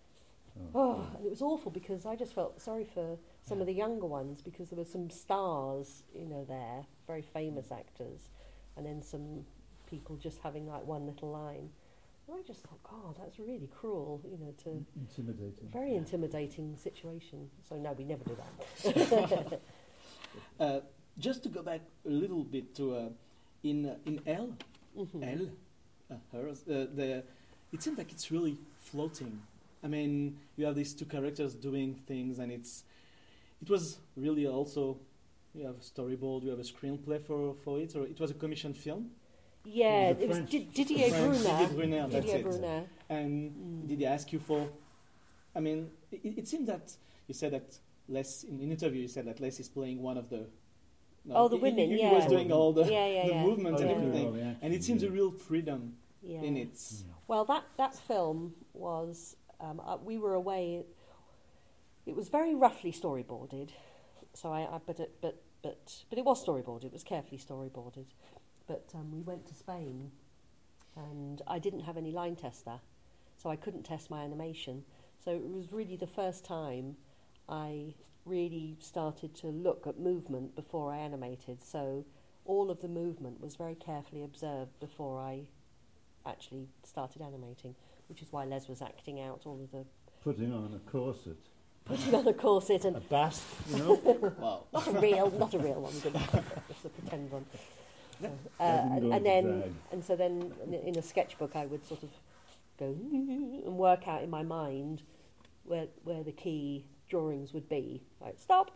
Oh, and it was awful because I just felt sorry for some of the younger ones because there were some stars, you know, there, very famous actors, and then some people just having like one little line. And I just thought, God, that's really cruel, you know, to Intimidating. very intimidating situation. So no, we never do that. Uh, just to go back a little bit to uh, in uh, in Elle, Mhm. Elle, uh, hers, uh, the it seems like it's really floating. I mean, you have these two characters doing things, and it's it was really also you have a storyboard, you have a screenplay for for it, or it was a commissioned film. Yeah, It was a it was French- Di- Didier French- Brunner. Didier Brunner, that's Didier it. Brunner. And Mm. did they ask you for? I mean, it, it seemed that you said that Les in an interview. You said that Les is playing one of the. no, Oh, the he- women, He, he yeah. was doing all the, Yeah, yeah, the yeah. movements Oh, and yeah. everything, all the action, and it seems yeah. a real freedom Yeah. in it. Mm. Well, that, that film was, um, uh, we were away, it was very roughly storyboarded, so I, I but, it, but, but, but it was storyboarded, it was carefully storyboarded, but um, we went to Spain, and I didn't have any line tester, so I couldn't test my animation, so it was really the first time I really started to look at movement before I animated, so all of the movement was very carefully observed before I actually started animating, which is why Les was acting out all of the Putting on a corset. putting on a corset and A basque, you know? Wow. not a real, not a real one, but just a pretend one. So, uh, I didn't and, go and into then, drag. and so then, in a- in a sketchbook, I would sort of go and work out in my mind where where the key drawings would be. Like stop,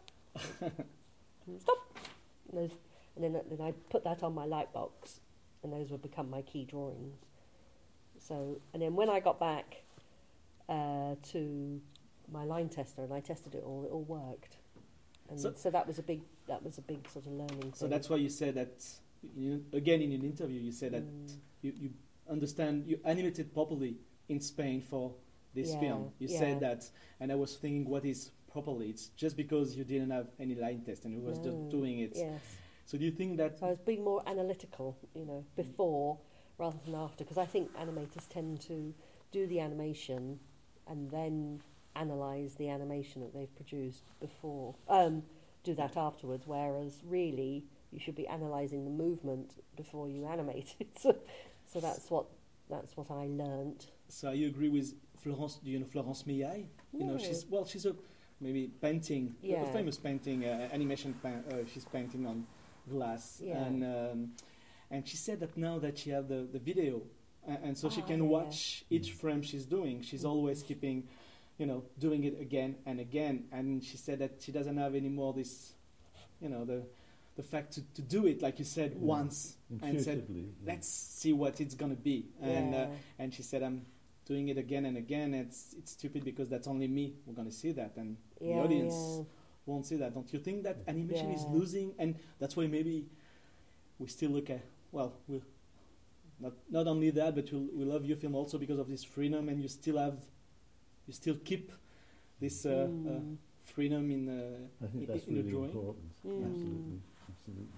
stop, and, those, and then then I put that on my light box, and those would become my key drawings. So, and then when I got back uh, to my line tester and I tested it all, it all worked. And So- so, that was a big that was a big sort of learning So thing. that's why you said that. You, again, in an interview, you said that Mm. you, you understand you animated properly in Spain for this Yeah, film. You yeah. said that, and I was thinking, what is properly? It's just because you didn't have any line test and you was No, just doing it. Yes. So do you think that? So I was being more analytical, you know, before rather than after, because I think animators tend to do the animation and then analyze the animation that they've produced before, um, do that afterwards, whereas really you should be analysing the movement before you animate it. so, so that's what that's what I learnt. So you agree with Florence? Do you know Florence Millet? You know, No. she's well, she's a maybe painting, a- a Yeah. famous painting, uh, animation. Pa- uh, she's painting on glass, Yeah. and um, and she said that now that she have the the video, uh, and so she Ah, can yeah, watch each frame she's doing. She's Mhm. always keeping, you know, doing it again and again. And she said that she doesn't have anymore this, you know, the the fact to, to do it like you said Yeah. once and said, Intuitively. yeah. let's see what it's gonna be. And uh, yeah. and she said, I'm doing it again and again. It's it's stupid because that's only me who's gonna see that, and yeah, the audience yeah. won't see that. Don't you think that animation is Yeah. losing? And that's why maybe we still look at well, we not not only that, but we we love your film also because of this freedom, and you still have you still keep this uh, uh, Mm. freedom in uh, I think in- that's in the really drawing. important. Mm. Absolutely. Absolutely.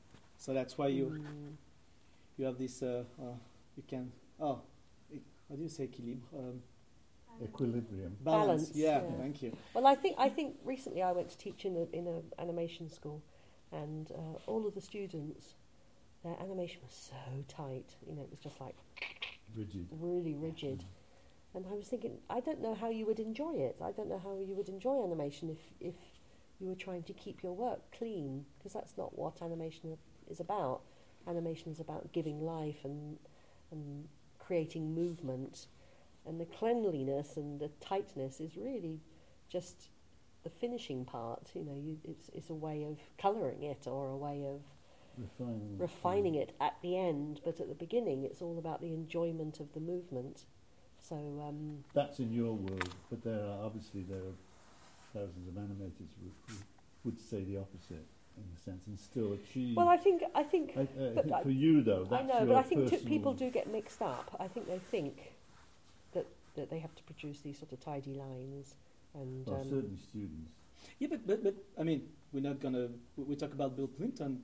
So that's why you Mm. you have this. Uh, uh, you can oh, e- how do you say équilibre? Um, Equilibrium. balance. Balance, Yeah, yeah. thank you. Well, I think I think recently I went to teach in a in a animation school, and uh, all of the students, their animation was so tight. You know, it was just like Rigid. really rigid. And I was thinking, I don't know how you would enjoy it. I don't know how you would enjoy animation if if you were trying to keep your work clean, because that's not what animation is about. Animation is about giving life and and creating movement. And the cleanliness and the tightness is really just the finishing part. You know, you, it's it's a way of colouring it or a way of Refining. refining it at the end. But at the beginning, it's all about the enjoyment of the movement. So um, That's in your world, but there are obviously there are thousands of animators who who would say the opposite in a sense and still achieve. well, I think I think I, I but think I- for you though, I that's know, your but I think t- personal- people do get mixed up. I think they think that that they have to produce these sort of tidy lines and Well, um, certainly students. Yeah, but, but but I mean, we're not gonna. We we talk about Bill Clinton.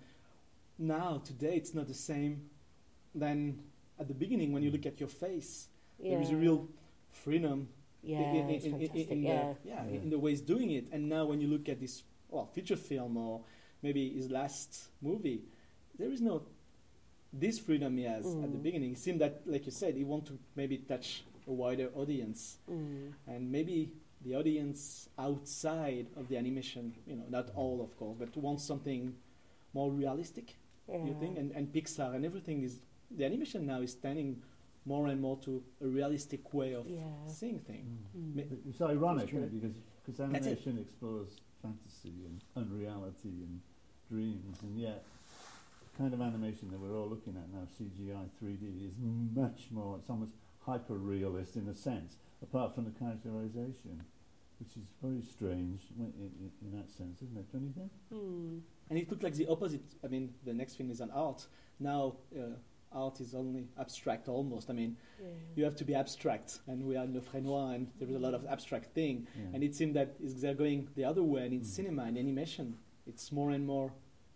Now today, it's not the same than at the beginning when you look at your face. There is a yeah. real freedom yeah, in, in, it's in, in, fantastic. in yeah. the, yeah, Yeah. in the ways doing it. And now when you look at this well feature film or maybe his last movie, there is no this freedom he has at the Mm. beginning. It seemed that, like you said, he want to maybe touch a wider audience, Mm. and maybe the audience outside of the animation, you know, not all of course, but wants something more realistic. Yeah. you think? And, and Pixar and everything is, the animation now is standing more and more to a realistic way of Yeah. seeing things. Mm. Ma- It's ironic, It's true. isn't it? Because because That's it. animation explores fantasy and unreality and dreams, and yet the kind of animation that we're all looking at now, C G I, three D, is much more. It's almost hyper realist in a sense, apart from the characterization, which is very strange in, in, in that sense, isn't it? Don't you think? Mm. And it looked like the opposite. I mean, the next thing is an art. Now, uh, art is only abstract almost. I mean, Yeah. you have to be abstract, and we are in Le Frénois, and there is a lot of abstract thing. Yeah. And it seems that is they're going the other way, and in Mm. cinema and animation, it's more and more.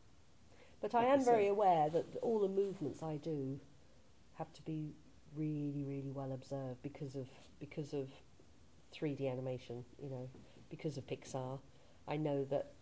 But I Like am you very said. aware that all the movements I do have to be really, really well observed because of because of three D animation. You know, because of Pixar. I know that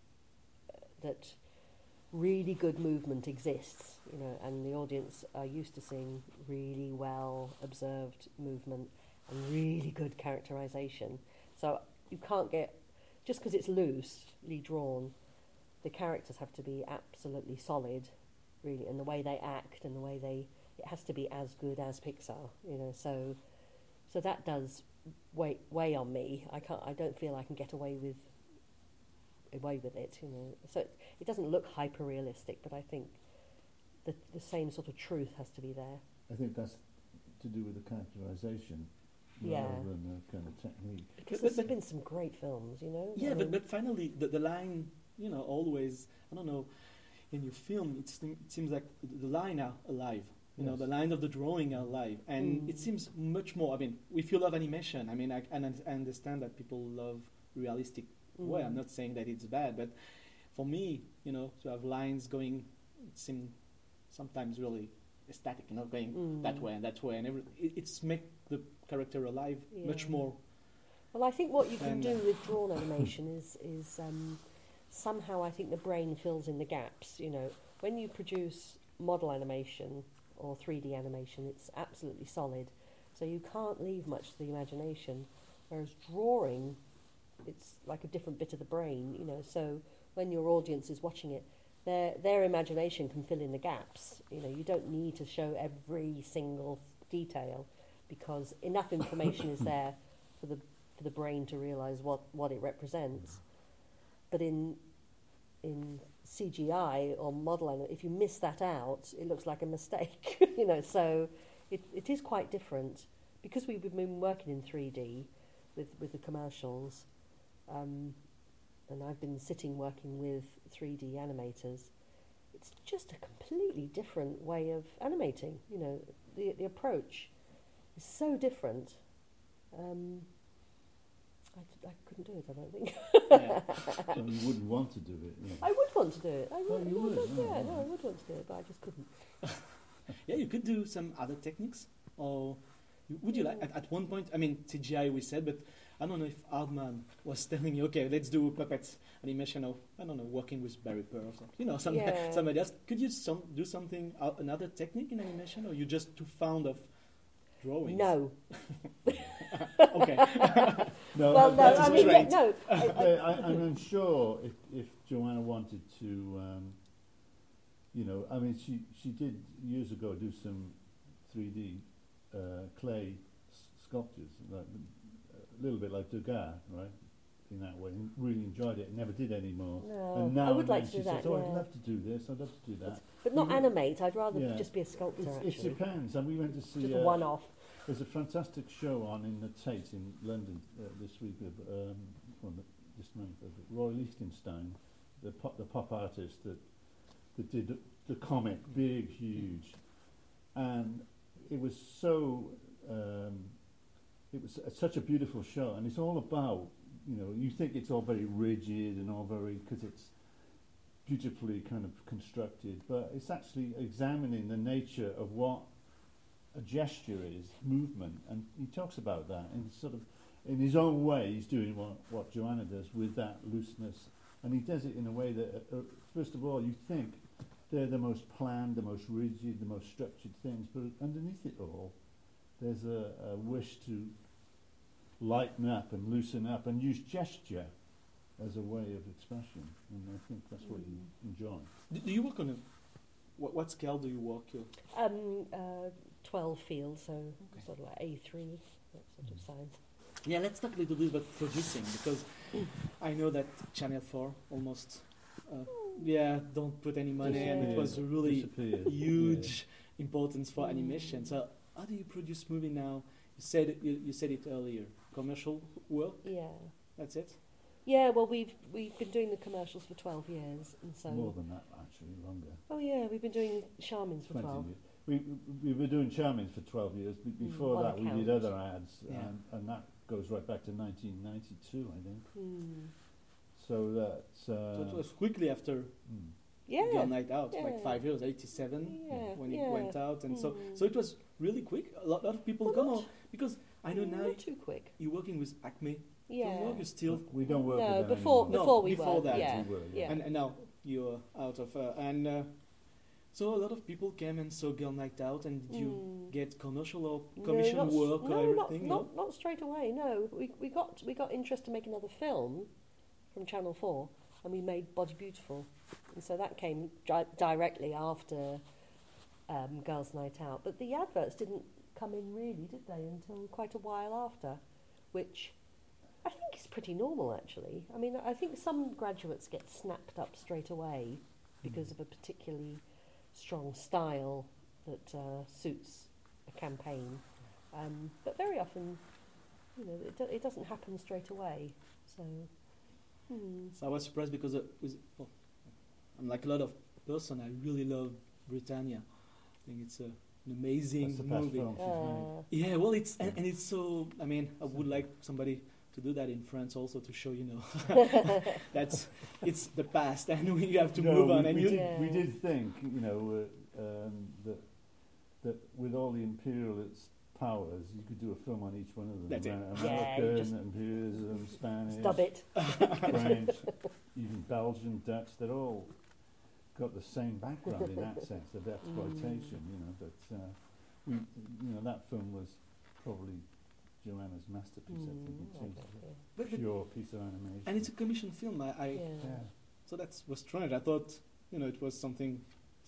uh, that really good movement exists. You know, and the audience are used to seeing really well observed movement and really good characterization. So you can't get just because it's loosely drawn. The characters have to be absolutely solid, really, and the way they act and the way they it has to be as good as Pixar, you know. So, so that does weigh weigh on me. I can't. I don't feel I can get away with away with it, you know. So it, it doesn't look hyper realistic, but I think the the same sort of truth has to be there. I think that's to do with the characterization Yeah. rather than the kind of technique. Because But- there's but- been some great films, you know. Yeah, I but, mean, but finally, the, the line, you know, always, I don't know, in your film, it, seem- it seems like the, the line are alive. You know, Yes. the line of the drawing are alive. And Mm. it seems much more, I mean, if you love animation, I mean, I, and I understand that people love realistic way. I'm Mm. not saying that it's bad, but for me, you know, to have lines going, it seems sometimes really static, you know, going Mm. that way and that way. And every, it, it's make the character alive much Yeah. more. Well, I think what you can And, do uh, with drawn animation is is um, somehow I think the brain fills in the gaps. You know, when you produce model animation or three D animation, it's absolutely solid, so you can't leave much to the imagination. Whereas drawing, it's like a different bit of the brain. You know, so when your audience is watching it, their their imagination can fill in the gaps. You know, you don't need to show every single detail because enough information is there for the for the brain to realise what, what it represents. But in in C G I or model, anim- if you miss that out, it looks like a mistake. you know, so it, it is quite different because we've been working in three D with with the commercials, um, and I've been sitting working with three D animators. It's just a completely different way of animating. You know, the the approach is so different. Um, I, d- I couldn't do it, I don't think. Yeah. Well, you wouldn't want to do it. Yeah. I would want to do it. I would, Oh, you no, would? no, Oh, yeah, oh. no, I would want to do it, but I just couldn't. Yeah, you could do some other techniques, or you- would you like at, at one point? I mean, C G I we said, but I don't know if Hardman was telling you, okay, let's do puppet animation, or I don't know, working with Barry Pearl, or something. You know, some, Yeah. somebody else. Could you some, do something uh, another technique in animation, or you just too fond of drawing? No. Okay. No, Well, no, that is I mean, great. no. I, I, I, I, I'm unsure if, if Joanna wanted to, um, you know, I mean, she, she did years ago do some three D uh, clay s- sculptures, like, a little bit like Degas, right, in that way, and really enjoyed it and never did anymore. no, and now I would and like then to do she that, says, oh, yeah. I'd love to do this, I'd love to do that. But not we- animate, I'd rather Yeah. just be a sculptor, It's, it actually. depends, and we went to see Just a uh, one-off. there's a fantastic show on in the Tate in London uh, this week of um, well, th- this month of Roy Lichtenstein, the pop, the pop artist that that did the, the comic Big Huge, and it was so um, it was a, such a beautiful show, and it's all about, you know, you think it's all very rigid and all very, because it's beautifully kind of constructed, but it's actually examining the nature of what a gesture is, movement, and he talks about that, and sort of in his own way he's doing what, what Joanna does with that looseness, and he does it in a way that uh, uh, first of all you think they're the most planned, the most rigid, the most structured things, but underneath it all there's a, a wish to lighten up and loosen up and use gesture as a way of expression, and I think that's what you enjoy. Do, do you work on a what, what scale do you work? Your Um, uh, twelve fields, so sort of like A three, that sort of size. Yeah, let's talk a little bit about producing, because I know that Channel four almost, uh, yeah, don't put any money, and it was really Disappeared. huge importance for Mm. animation. So how do you produce movie now? You said it, you, you said it earlier. Commercial work, Yeah. that's it. Yeah, well, we've we've been doing the commercials for twelve years, and so. More than that, actually, longer. Oh yeah, we've been doing Charmins for twenty twelve. years. We, we were doing Charmings for twelve years. Be- Mm, Before one that, we did account. other ads, Yeah. and, and that goes right back to nineteen ninety-two, I think. Hmm. So that's... So Uh, it was quickly after mm. Yeah. Girl Night Out, like yeah. five years, eighty-seven, Yeah, when yeah. it went out, and so Mm. so it was really quick. A lot, lot of people Well, come not- on because I know now Not too quick. you're working with Acme. Yeah. Filmwork, you still We don't work No, with them before anymore. No, before we before were. that. Yeah. We were, Yeah. and, and now you're out of uh, and uh, so a lot of people came and saw Girl Night Out, and did you Mm. get commercial or No, commission not s- work no, or everything? Not, not, not straight away. No, we we got we got interest to make another film from Channel Four, and we made Body Beautiful, and so that came di- directly after um, Girls' Night Out. But the adverts didn't come in really, did they, until quite a while after, which I think is pretty normal actually. I mean, I think some graduates get snapped up straight away because of a particularly strong style that uh, suits a campaign. Um, but very often, you know, it, do- it doesn't happen straight away. So, hmm. So I was surprised because it was, well, I'm like a lot of person. I really love Britannia. I think it's a, an amazing That's the best movie. film she's made. Uh, Yeah, well, it's and, and it's so. I mean, I would like somebody to do that in France also to show, you know, that's it's the past, and we have to No, move we, on. we, And you, did, we Yeah. did think, you know, uh, um, that that with all the imperialist powers, you could do a film on each one of them. That's it. Amer- Yeah, you American, just imperialism, Spanish, stub it. French, even Belgian, Dutch. They're all got the same background in that sense of exploitation, you know. But uh, we, you know, that film was probably Joanna's masterpiece. I think Mm, in I terms bet, of yeah. but, but, pure piece of animation. and it's a commission film. I, I Yeah. yeah. so that was strange. I thought, you know, it was something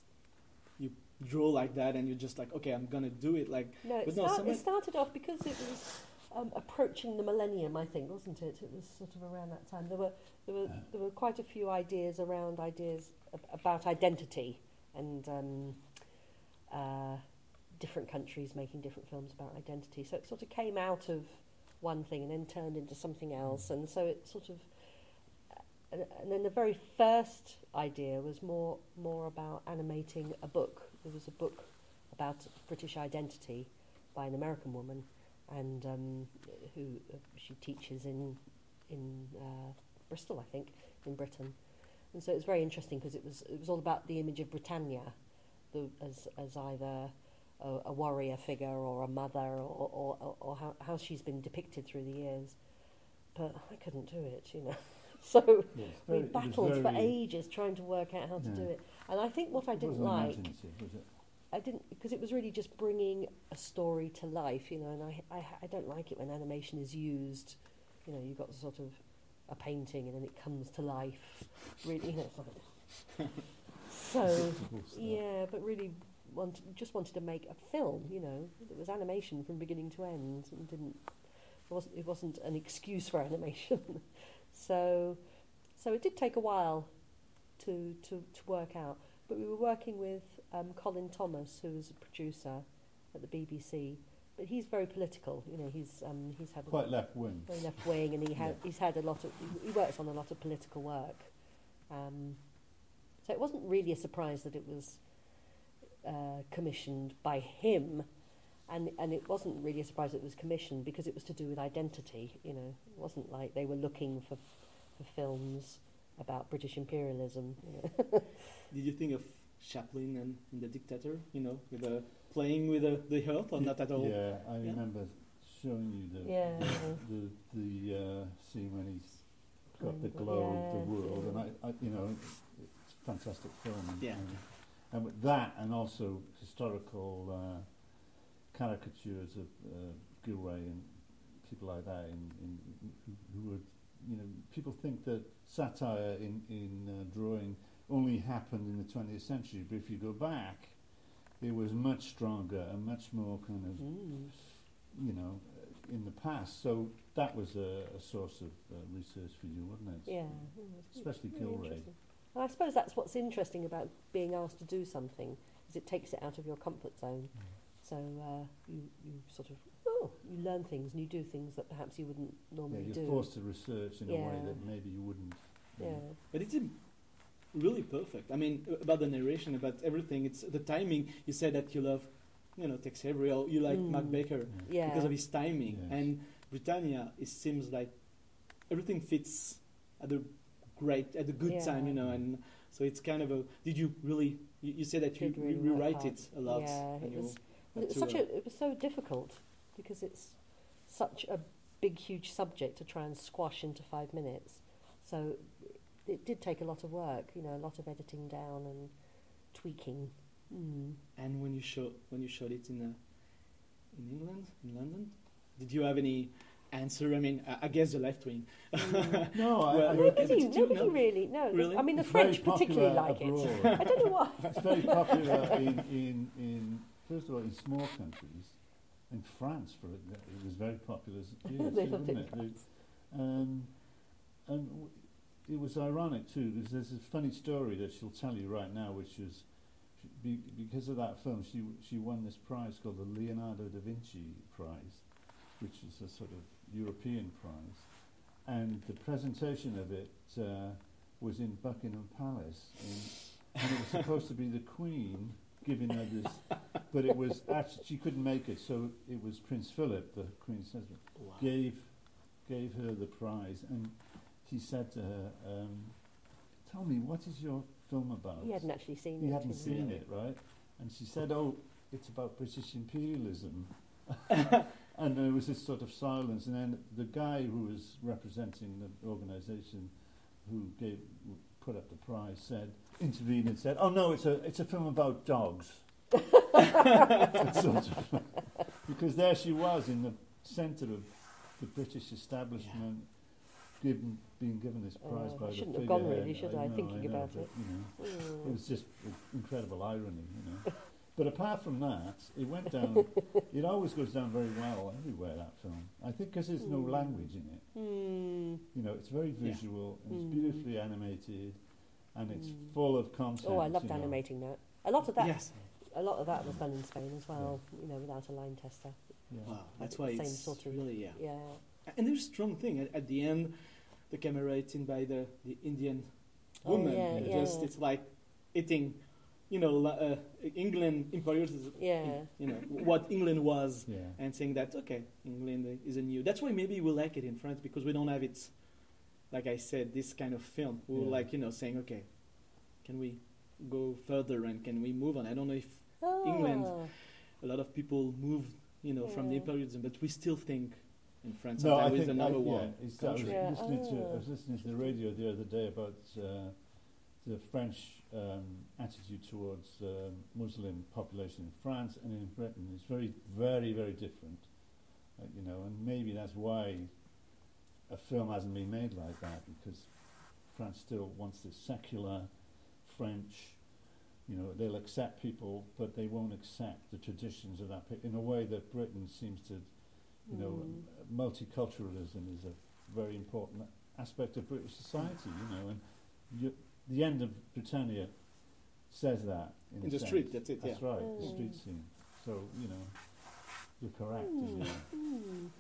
you draw like that, and you're just like, okay, I'm gonna do it. Like, No, it, But no, start, someone- it started off because it was um, approaching the millennium, I think, wasn't it? It was sort of around that time. There were there were there were quite a few ideas around ideas ab- about identity and um, uh, different countries making different films about identity. So it sort of came out of one thing and then turned into something else, and so it sort of. And, and then the very first idea was more more about animating a book. There was a book about British identity by an American woman, and um, who uh, she teaches in in uh, Bristol, I think, in Britain. And so it was very interesting because it was it was all about the image of Britannia, the, as as either a, a warrior figure or a mother, or or, or, or how, how she's been depicted through the years. But I couldn't do it, you know. So Yeah, it's we very- it was battled for very- ages trying to work out how to Yeah. do it. And I think what I it didn't wasn't like, imaginative, was it? I didn't, because it was really just bringing a story to life, you know, and I, I, I don't like it when animation is used, you know, you've got sort of a painting and then it comes to life, really, you know, it's like, so, Physical stuff. yeah, but really wanted, just wanted to make a film, you know, that was animation from beginning to end, and didn't, it wasn't, it wasn't an excuse for animation. so, so it did take a while to, to, to work out, but we were working with um, Colin Thomas, who was a producer at the B B C, but he's very political, you know, he's, um, he's had a Quite left wing. very left wing, and he had Yeah. he's had a lot of he- he works on a lot of political work. Um, so it wasn't really a surprise that it was uh, commissioned by him, and and it wasn't really a surprise that it was commissioned because it was to do with identity. You know, it wasn't like they were looking for for films about British imperialism. You know. did you think of Chaplin and, and the Dictator? You know, with the playing with the, the earth, or not at all? Yeah, I Yeah. remember showing you the Yeah. the the uh, scene when he's got the Mm, glow of yeah, the world, yeah. and I, I, you know, it's a fantastic film. And, Yeah. and, and with that, and also historical uh, caricatures of uh, Gilray and people like that, in, in who, who were, you know, people think that satire in in uh, drawing only happened in the twentieth century. But if you go back, it was much stronger and much more kind of, Mm. you know, uh, in the past. So that was a, a source of uh, research for you, wasn't it? Yeah. Mm, it's Especially really Kilray. interesting. And I suppose that's what's interesting about being asked to do something, is it takes it out of your comfort zone. Mm. So uh, you, you sort of, oh, you learn things and you do things that perhaps you wouldn't Yeah, normally you're do. forced to research in a way Yeah. that maybe you wouldn't. you Yeah. know. But it's um, really perfect. I mean, uh, about the narration, about everything. It's the timing. You said that you love, you know, Tex Avery, or you like Mm. Mark Baker Yeah. because of his timing. Yes. And Britannia, it seems like everything fits at the great, at the good Yeah. time, you know. And so it's kind of a. Did you really? You, you said that you Did really re- work rewrite hard. it a lot. Yeah, and it you was- had It was to, such uh, a, it was so difficult because it's such a big, huge subject to try and squash into five minutes. So it did take a lot of work, you know, a lot of editing down and tweaking. Mm. And when you show when you showed it in uh, in England, in London, did you have any answer? I mean, I, I guess the left wing. Mm. No, I, Well, I, Nobody- Nobody, did you nobody know? really, no. Really? I mean, the it's very French particularly popular like it. abroad. I don't know why. It's very popular in, in, in, first of all, in small countries. In France, for it, it was very popular as a kid, They too, loved it wasn't in it? France. Um, and w- it was ironic too, because there's a funny story that she'll tell you right now, which is she, be, because of that film, she she won this prize called the Leonardo da Vinci Prize, which is a sort of European prize, and the presentation of it uh, was in Buckingham Palace, in, and it was supposed to be the Queen giving her this, but it was actually she couldn't make it, so it was Prince Philip, the Queen's husband, Wow. gave gave her the prize, and he said to her, um, "Tell me, what is your film about?" He hadn't actually seen He it. hadn't did seen he? it, right? And she said, "Oh, it's about British imperialism." And there was this sort of silence, and then the guy who was representing the organisation, who gave put up the prize, said intervened and said, "Oh no, it's a it's a film about dogs." Sort of, because there she was in the centre of the British establishment, given being given this prize Oh, by I the shouldn't have gone figurehead. really, should I, know, thinking know, about but, it. You know, it Mm. was just incredible irony, you know. But apart from that, it went down. It always goes down very well everywhere. That film, I think, because there's no Mm. language in it. Mm. You know, it's very Yeah. visual, and Mm. it's beautifully animated, and it's Mm. full of content. Oh, I loved you know. animating that. A lot of that, Yes. a lot of that was done in Spain as well. You know, without a line tester. Yeah. Wow. That's the why same it's sort of- really yeah. Yeah. And there's a strong thing at, at the end. The camera eaten by the, the Indian Oh, woman. yeah, It yeah. Just it's like eating, you know, la- uh, England imperialism. Yeah. You know what England was, Yeah. and saying that okay, England is a new. That's why maybe we like it in France because we don't have it. Like I said, this kind of film. We were Yeah. like you know saying okay, can we go further and can we move on? I don't know if Ah. England, a lot of people moved, you know, from the Yeah. imperialism, but we still think in France No, that I was think the number I, one yeah, it's, I was country. Yeah. listening to I Oh. was listening to the radio the other day about uh, the French um, attitude towards um, Muslim population in France and in Britain. It's very, very, very different. Uh, you know, and maybe that's why a film hasn't been made like that, because France still wants this secular French. You know, they'll accept people, but they won't accept the traditions of that pe- in a way that Britain seems to. You know, Mm. multiculturalism is a very important aspect of British society, you know, and you, the end of Britannia says that. In, In a the sense. street, that's it, That's yeah. right, the Mm. street scene. So, you know, you're correct. Mm. You know.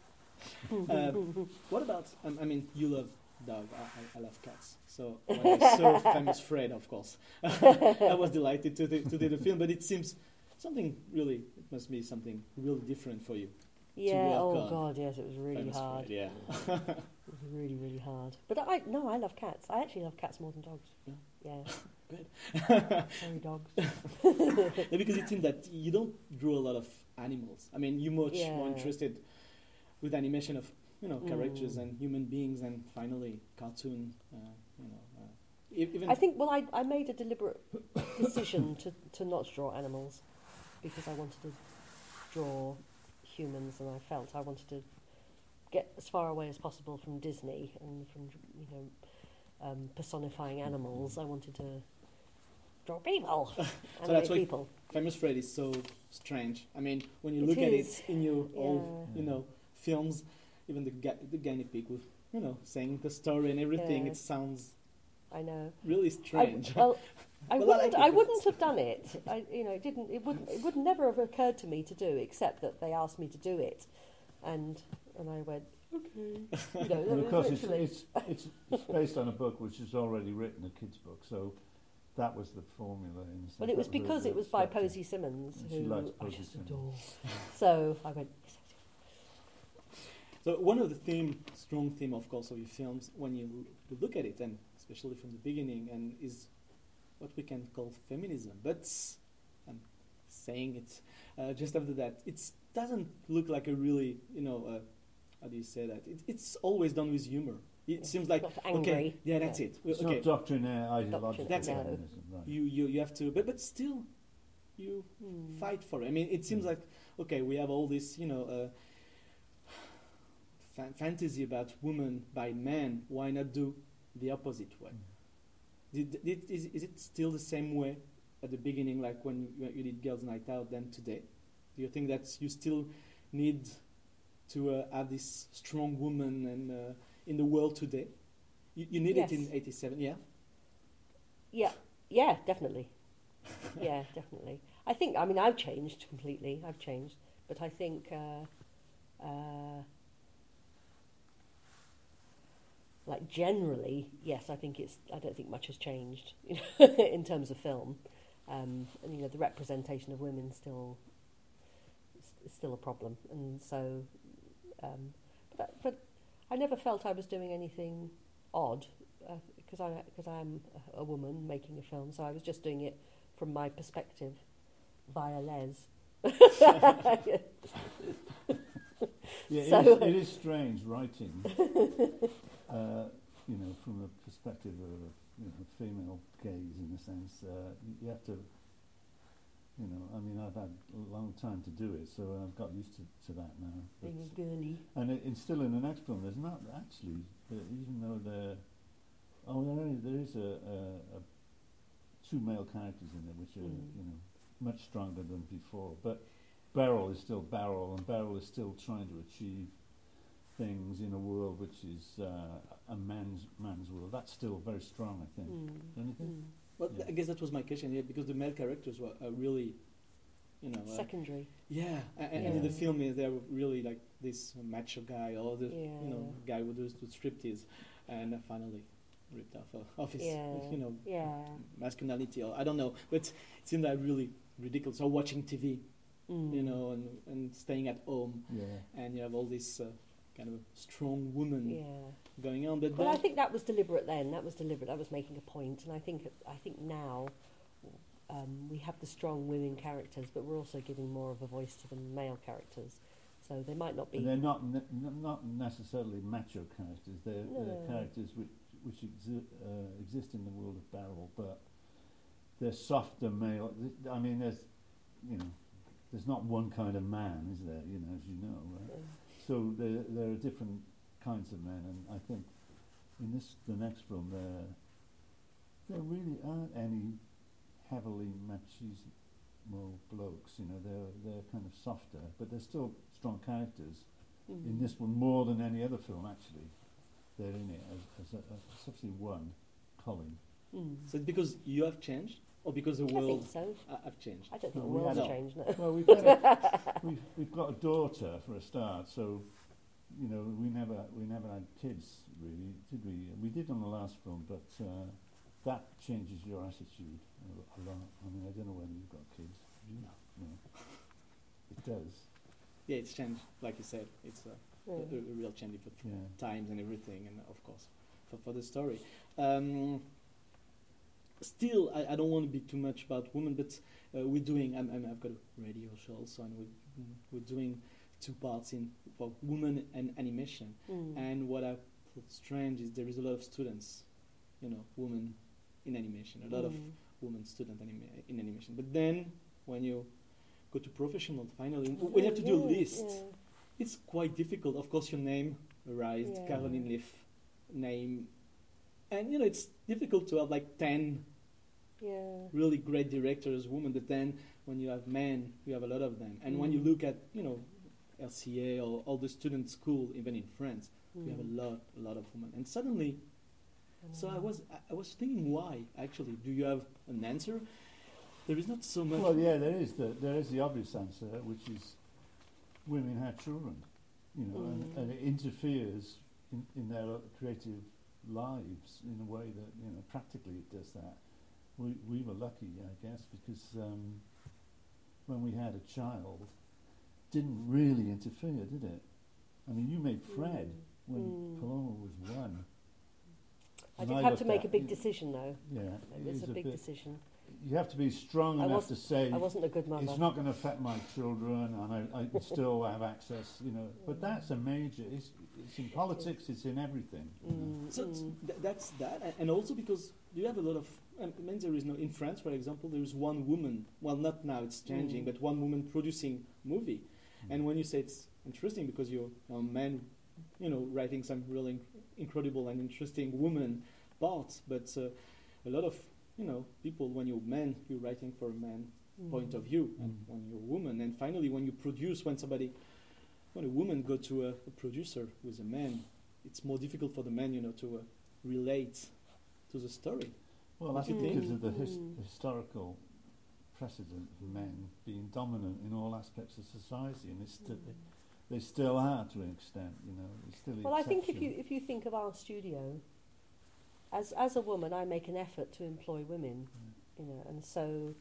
Mm. Uh, what about, um, I mean, you love dog, I, I, I love cats. So when I saw Famous Fred, of course, I was delighted to, do- to do the film, but it seems something really, it must be something really different for you. Yeah. work Oh on God. Yes, it was really Famous hard. Fred, yeah. It was really, really hard. But I no, I love cats. I actually love cats more than dogs. Yeah. Yeah. Good. Sorry, dogs. Yeah, because it seems that you don't draw a lot of animals. I mean, you're much more Yeah. interested with animation of, you know, characters Mm. and human beings, and finally cartoon, uh, you know. Uh, e- even I think. Well, I I made a deliberate decision to to not draw animals because I wanted to draw humans, and I felt I wanted to get as far away as possible from Disney and from you know um, personifying animals. I wanted to Straw people. So Animated that's why people. Famous Fred is so strange. I mean, when you It look at is. it in your Yeah. old, you know, films, even the gu- the guinea pig with, you know, saying the story and everything, Yeah. it sounds I know. really I, strange. well, I Well, I wouldn't. like it, I but wouldn't it's- have done it. I, you know, it didn't. It would. It would never have occurred to me to do, except that they asked me to do it, and and I went okay. You know, And of course, it's, literally. it's, it's, it's based on a book which is already written, a kid's book, so that was the formula. In a sense. But it was That the- because the it was by structure. Posey Simmons, And she who likes I Posey just Simmons. adore. So I went. Yes, yes, yes. So one of the theme, strong theme, of course, of your films, when you l- look at it, and especially from the beginning, and is what we can call feminism. But I'm saying it uh, just after that. It doesn't look like a really, you know, uh, how do you say that? It, it's always done with humor. It Yeah. seems like Not okay, angry. yeah, that's Yeah. it. Well, It's okay, not doctrinaire, ideological That's it. feminism, right. you, you you have to, but but still, you Hmm. fight for it. I mean, it seems Mm. like okay, we have all this, you know, uh, fa- fantasy about women by men. Why not do the opposite way? Did, did, is, is it still the same way at the beginning, like when you, you did Girls' Night Out, than today? Do you think that you still need to uh, have this strong woman and uh, in the world today? You, you need it in Yes. eighty-seven, yeah. Yeah, yeah, definitely. Yeah, definitely. I think. I mean, I've changed completely. I've changed, but I think. Uh, uh, Like generally, yes, I think it's. I don't think much has changed, you know, in terms of film, um, and you know the representation of women still is still a problem, and so. Um, but I- but I never felt I was doing anything odd because I because I am a, a woman making a film, so I was just doing it from my perspective via Les. Yeah, it, So- is, it is strange writing, uh, you know, from the perspective of you know, female gaze in a sense. Uh, you, you have to, you know, I mean, I've had a long time to do it, so I've got used to, to that now. But, Being a girly. and it, it's still in the next film. There's not actually, uh, even though there, oh, there is, there is a, a, a two male characters in it, which are Mm. you know much stronger than before. But Beryl is still Beryl, and Beryl is still trying to achieve things in a world which is uh, a man's man's world. That's still very strong, I think. Mm. Don't you think? Mm. Well, Yeah. I guess that was my question, yeah, because the male characters were uh, really, you know, uh, Secondary. yeah, a- and, and in the Yeah. film, uh, they're really like this macho guy or the, Yeah. you know, guy who does the striptease, and uh, finally ripped off uh, off his, Yeah. you know, Yeah. masculinity, or I don't know, but it seemed like really ridiculous. Or watching T V, Mm. you know, and, and staying at home, Yeah. and you have all this uh, kind of strong woman Yeah. going on. But Well, I then- think that was deliberate then. That was deliberate. That was making a point. And I think I think now um, we have the strong women characters, but we're also giving more of a voice to the male characters. So they might not be. And they're not ne- n- not necessarily macho characters. They're, they're No. characters which which exi- uh, exist in the world of Beryl, but they're softer male. th- I mean, there's you know, there's not one kind of man, is there? You know, as you know, right? uh, So there there are different kinds of men, and I think in this the next film there there really aren't any heavily machismo blokes. You know, they're they're kind of softer, but they're still strong characters. mm. In this one, more than any other film, actually, they're in it as, as, a, as especially one, Colin. Mm. so it's because you have changed, or because the I world think so. uh, have changed? I don't think Well, the we world's had a- changed. No. Well, we've got a, we've, we've got a daughter for a start, so you know we never we never had kids really, did we? We did on the last film, but uh, that changes your attitude a, a lot. I mean, I don't know whether you've got kids. Do you? No. No. It does. Yeah, it's changed, like you said. It's a, a, Yeah. a real change for Yeah. times and everything, and of course for, for the story. Um, still, I, I don't want to be too much about women, but uh, we're doing. I'm, I'm, I've got a radio show also, and we're, we're doing two parts in for women and animation. Mm. And what I thought strange is there is a lot of students, you know, women in animation, a lot of Mm. women student anima- in animation. But then when you go to professional, finally, when you have to do a Yeah, list, yeah. it's quite difficult. Of course, your name arrived, Yeah. Caroline Leaf name, and you know it's difficult to have like ten Yeah. really great directors, women. But then when you have men, you have a lot of them. And when you Mm. look at, you know, L C A or all the student school, even in France, Mm. you have a lot, a lot of women. And suddenly, so I was, I- I was thinking, why actually? Do you have an answer? There is not so much. Well, yeah, there is the there is the obvious answer, which is women have children, you know, Mm. and, and it interferes in, in their creative lives in a way that, you know, practically it does that. We we were lucky, I guess, because um, when we had a child, didn't really interfere, did it? I mean, you made Fred Mm. when Mm. Paloma was one. I And did have looked to make at a big it- decision, though. Yeah, It it was is a big bit- decision. You have to be strong I enough to was- say I wasn't a good mother. it's not going to affect my children, and I, I can still have access, you know. But that's a major. It's, it's in politics. It's in everything. you know. Mm, So, mm. so th- that's that, A- and also because you have a lot of. I mean, there is no in France, for example, there is one woman. Well, not now; it's changing, Mm. but one woman producing movie. And when you say it's interesting because you're a man, you know, writing some really inc- incredible and interesting woman parts, but uh, a lot of you know people when you're man, you're writing for a man Mm. point of view, and Mm. when you're a woman, and finally when you produce, when somebody, when a woman go to a, a producer with a man, it's more difficult for the man, you know, to uh, relate to the story. Well, What that's do you think? because of the his, Mm. historical precedent of men being dominant in all aspects of society, and it's sti- Mm. they still are to an extent. You know, it's still. the Well, I think if exception. you if you think of our studio, as as a woman, I make an effort to employ women, you know, and so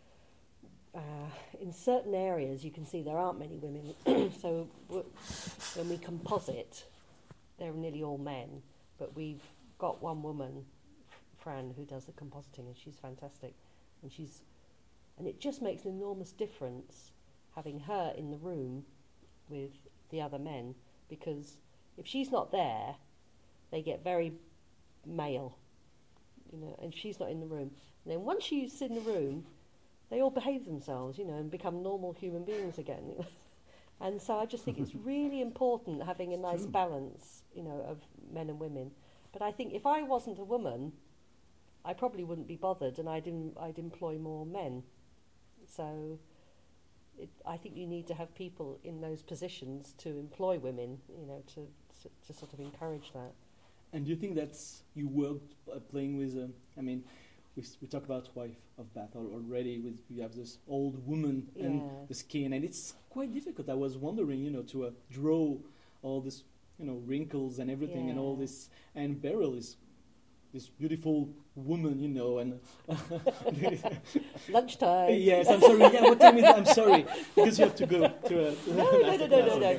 uh, in certain areas you can see there aren't many women. So w- when we composite, they're nearly all men, but we've got one woman, Fran, who does the compositing, and she's fantastic, and she's and it just makes an enormous difference having her in the room with the other men, because if she's not there, they get very male, you know, and she's not in the room. And then once she's in the room, they all behave themselves, you know, and become normal human beings again. And so I just think it's really important having a It's nice true. balance, you know, of men and women. But I think if I wasn't a woman, I probably wouldn't be bothered, and I'd em- I'd employ more men. So it, I think you need to have people in those positions to employ women, you know, to to, to sort of encourage that. And do you think that's you worked uh, playing with? Um, I mean, we s- we talk about Wife of Bath al- already. With you have this old woman and Yeah. the skin, and it's quite difficult. I was wondering, you know, to uh, draw all this, you know, wrinkles and everything, and all Yeah. this. And Beryl is this beautiful woman, you know, and Lunchtime. yes, I'm sorry. Yeah, what time is it? I'm sorry because you have to go to a. No, no, no, no, no, no,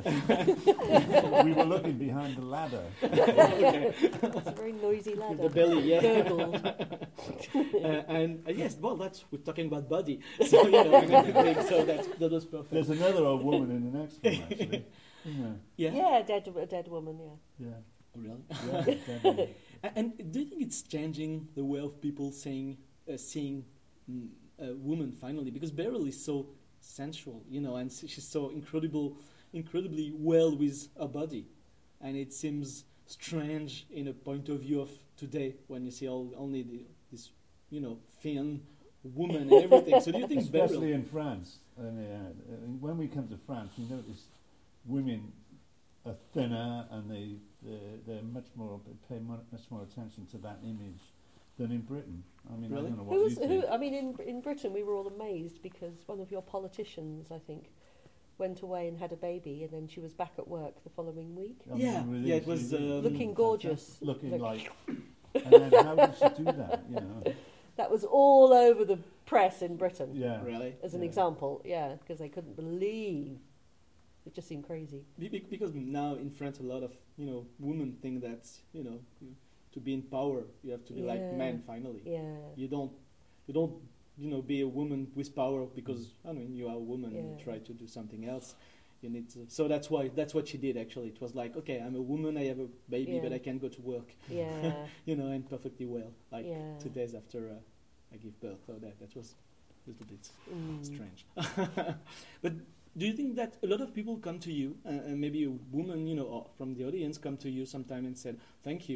no, no. we were looking behind the ladder. Okay. It's a very noisy With ladder. the belly, yeah. Gurgled. uh, and uh, yes, well, that's we're talking about body, so you know, and everything, so that's, that was perfect. There's another old woman in the next one, actually. Isn't yeah. Yeah, a dead, a dead woman, yeah. there? Really. Yeah. Yeah. definitely. A- And do you think it's changing the way of people saying, uh, seeing mm, a woman finally? Because Beryl is so sensual, you know, and s- she's so incredible, incredibly well with her body, and it seems strange in a point of view of today when you see all only the, this, you know, thin woman and everything. So do you think Especially Beryl? in France. And, uh, uh, when we come to France, we notice women are thinner, and they they're, they're much more pay mu- much more attention to that image than in Britain. I mean, Really? I don't know what Who you was, think. who, I mean, in in Britain, we were all amazed because one of your politicians, I think, went away and had a baby, and then she was back at work the following week, I mean, Yeah, really, yeah, it was, really um, looking gorgeous. looking Look- like. And then how did she do that? You know? That was all over the press in Britain, Yeah. Really? as an Yeah. example, yeah, because they couldn't believe. It just seemed crazy. Be- be- Because now in France, a lot of you know women think that you know you- to be in power, you have to be like Yeah. men. Finally, Yeah. you don't you don't you know be a woman with power because I mean you are a woman and you Yeah. try to do something else. You need to, so that's why that's what she did actually. It was like, okay, I'm a woman, I have a baby, Yeah. but I can go to work, Yeah. you know, and perfectly well. Like Yeah. two days after uh, I give birth, so that that was a little bit Mm. strange. But do you think that a lot of people come to you, uh, and maybe a woman, you know, or from the audience come to you sometime and said, thank you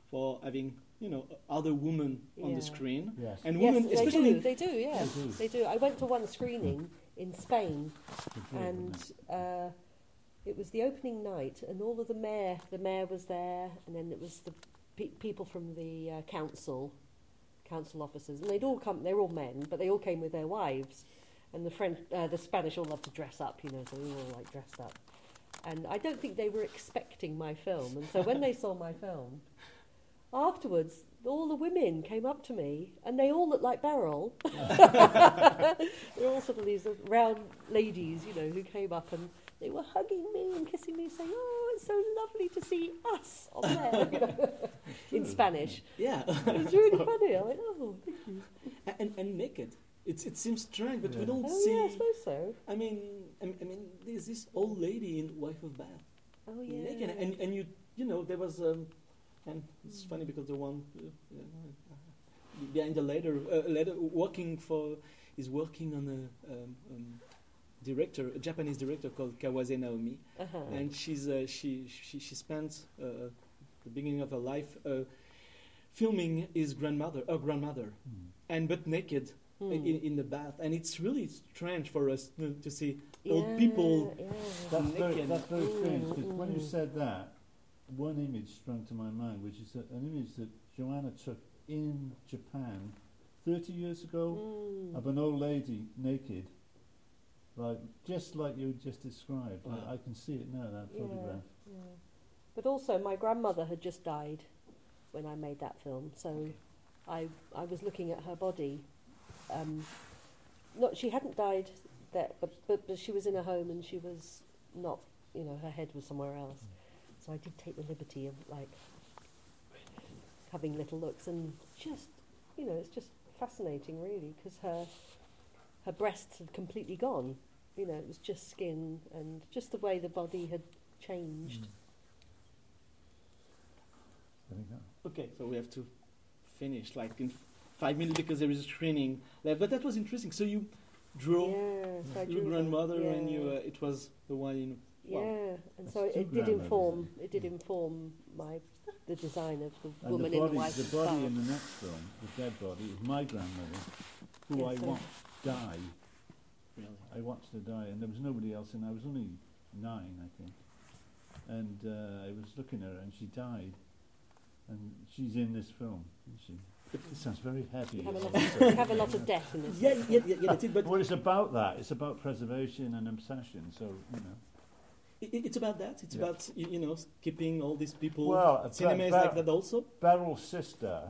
for having, you know, other women on the Yeah. screen. Yes. And Yes, women, they especially... do. They do. Yeah, They do. they do. I went to one screening in Spain, It's good, and isn't it? uh, it was the opening night, and all of the mayor, the mayor was there, and then it was the pe- people from the uh, council, council officers, and they'd all come. They were all men, but they all came with their wives, and the French, uh, the Spanish all love to dress up, you know, so they were all like dressed up. And I don't think they were expecting my film, and so when they saw my film, afterwards, all the women came up to me, and they all looked like Beryl. They're all sort of these round ladies, you know, who came up and they were hugging me and kissing me, saying, "Oh, it's so lovely to see us on there," you know, in Spanish. Yeah. It was really funny. I went, "Oh, thank you." and, and naked. It's, it seems strange, but we Yeah. don't Oh see... yeah, I suppose so. I mean, I mean, I mean, there's this old lady in Wife of Bath, Oh yeah. naked, and and you you know there was um, and it's funny because the one uh, uh, behind the letter uh, letter working for is working on a um, um, director, a Japanese director called Kawase Naomi, Uh-huh. and she's uh, she she she spent uh, the beginning of her life uh, filming his grandmother, her grandmother, Mm. and but naked. Hmm. In, in the bath, and it's really strange for us to, to see yeah, old people. Yeah. That's very, naked. that's very strange, Mm, because when you mm. said that, one image sprung to my mind, which is a, an image that Joanna took in Japan thirty years ago Mm. of an old lady naked, like just like you just described. Wow. I, I can see it now, that Yeah. photograph. Yeah. But also, my grandmother had just died when I made that film, so I I was looking at her body. Um, not she hadn't died there, but, but but she was in a home and she was not, you know, her head was somewhere else. So I did take the liberty of like having little looks, and just, you know, it's just fascinating really, because her her breasts had completely gone. You know, it was just skin and just the way the body had changed. There we go. Okay, so we have to finish like in f- five minutes because there is a screening left. But that was interesting. So you drew Yeah, so I your drew her, grandmother, and you yeah. uh, it was the one in. Yeah, Wow. and That's so it, two it did grandmothers, inform. isn't it? It did inform my the design of the And woman the in body, the white the scarf. body in the next film, the dead body, is my grandmother, who Yeah, I so- watched die. Really? I watched her die, and there was nobody else in. I was only nine, I think, and uh, I was looking at her, and she died, and she's in this film, isn't she? It sounds very heavy. We have, a as lot I of, say. we have a lot of death in this. Yeah, yeah, yeah, yeah. That's it. But Well, it's about that. It's about preservation and obsession. So you know. it, it's about that. It's Yeah. about you, you know keeping all these people. Well, uh, cinema is Ber- like that also. Beryl's sister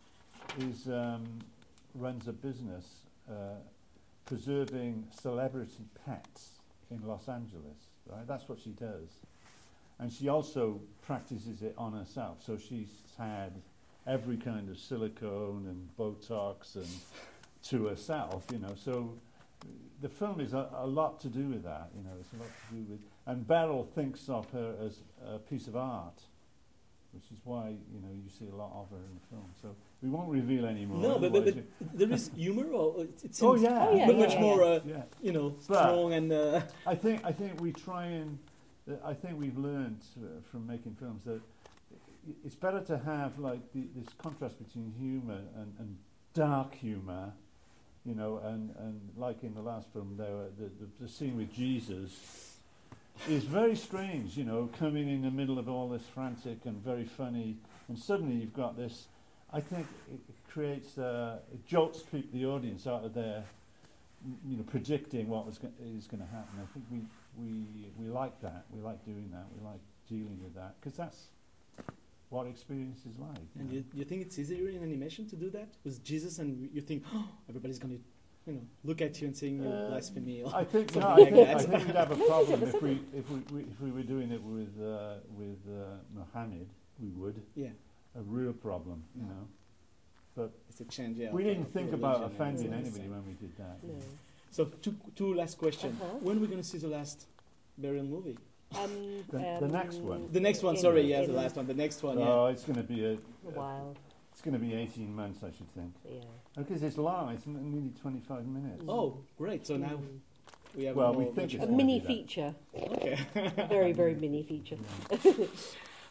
is um, runs a business uh, preserving celebrity pets in Los Angeles. Right, that's what she does, and she also practices it on herself. So she's had every kind of silicone and Botox and to herself, you know. So the film is a, a lot to do with that, you know. It's a lot to do with, and Beryl thinks of her as a piece of art, which is why you know you see a lot of her in the film. So we won't reveal any more. No, but, but, otherwise but there is humor, or it, it seems Oh yeah, Oh, yeah, mu- yeah, much yeah. more, uh, yeah. you know, But- strong and. Uh, I think I think we try and uh, I think we've learned uh, from making films that i- it's better to have like the, this contrast between humour and, and dark humour, you know, and, and like in the last film, there were the, the the scene with Jesus is very strange, you know, coming in the middle of all this frantic and very funny, and suddenly you've got this. I think it, it creates uh, it jolts keep the audience out of their, m- you know, predicting what was go- is going to happen. I think we we we like that. We like doing that. We like dealing with that because that's what experience is like. you and know. you, you think it's easier in animation to do that with Jesus, and you think oh, everybody's going to, you know, look at you and saying you're Uh, blasphemy. Or I think no, something I like think, that. I think we'd have a No, problem it's if we absolutely- if we, we if we were doing it with uh, with uh, Muhammad. We would yeah, a real problem, you know. But it's a change. Yeah, we of- didn't of think religion about and offending stuff. anybody when we did that. No. So two two last questions. Uh-huh. When are we going to see the last burial movie? Um, The- the um, next one. The next one. in- Sorry, yeah, in the last one. The next one. Yeah. Oh, it's going to be a, A while, it's going to be eighteen months, I should think, yeah. because it's long. It's n- nearly twenty-five minutes. Oh, great! So now Mm. we have Well, more, we think much it's A gonna more. mini be that. feature, Okay. very very mini feature. Yeah.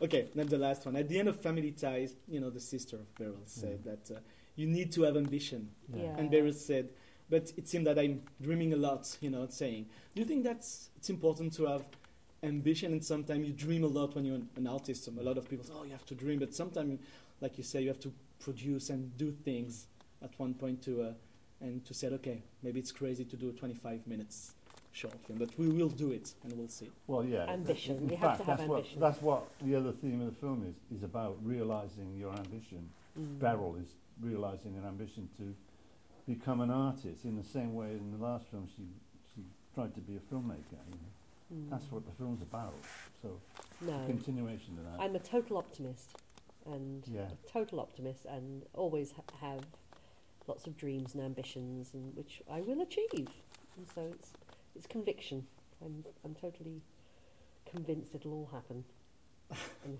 Okay, then the last one. At the end of Family Ties, you know, the sister of Beryl said Yeah. that uh, you need to have ambition. Yeah. And Beryl said, but it seemed that I'm dreaming a lot, you know, saying, do you think that's it's important to have ambition? And sometimes you dream a lot when you're an, an artist. A lot of people say, oh, you have to dream. But sometimes, like you say, you have to produce and do things at one point to, uh, and to say, okay, maybe it's crazy to do a twenty-five minutes short film, but we will do it and we'll see. Well, yeah. Ambition. In You fact, have to have that's ambition. What, that's what the other theme of the film is, is about realising your ambition. Mm. Beryl is realising her ambition to become an artist in the same way in the last film she, she tried to be a filmmaker. You know? Mm. That's what the film's about. So, No. continuation to that. I'm a total optimist, and Yeah. a total optimist, and always ha- have lots of dreams and ambitions, and which I will achieve. And so it's it's conviction. I'm I'm totally convinced it'll all happen. And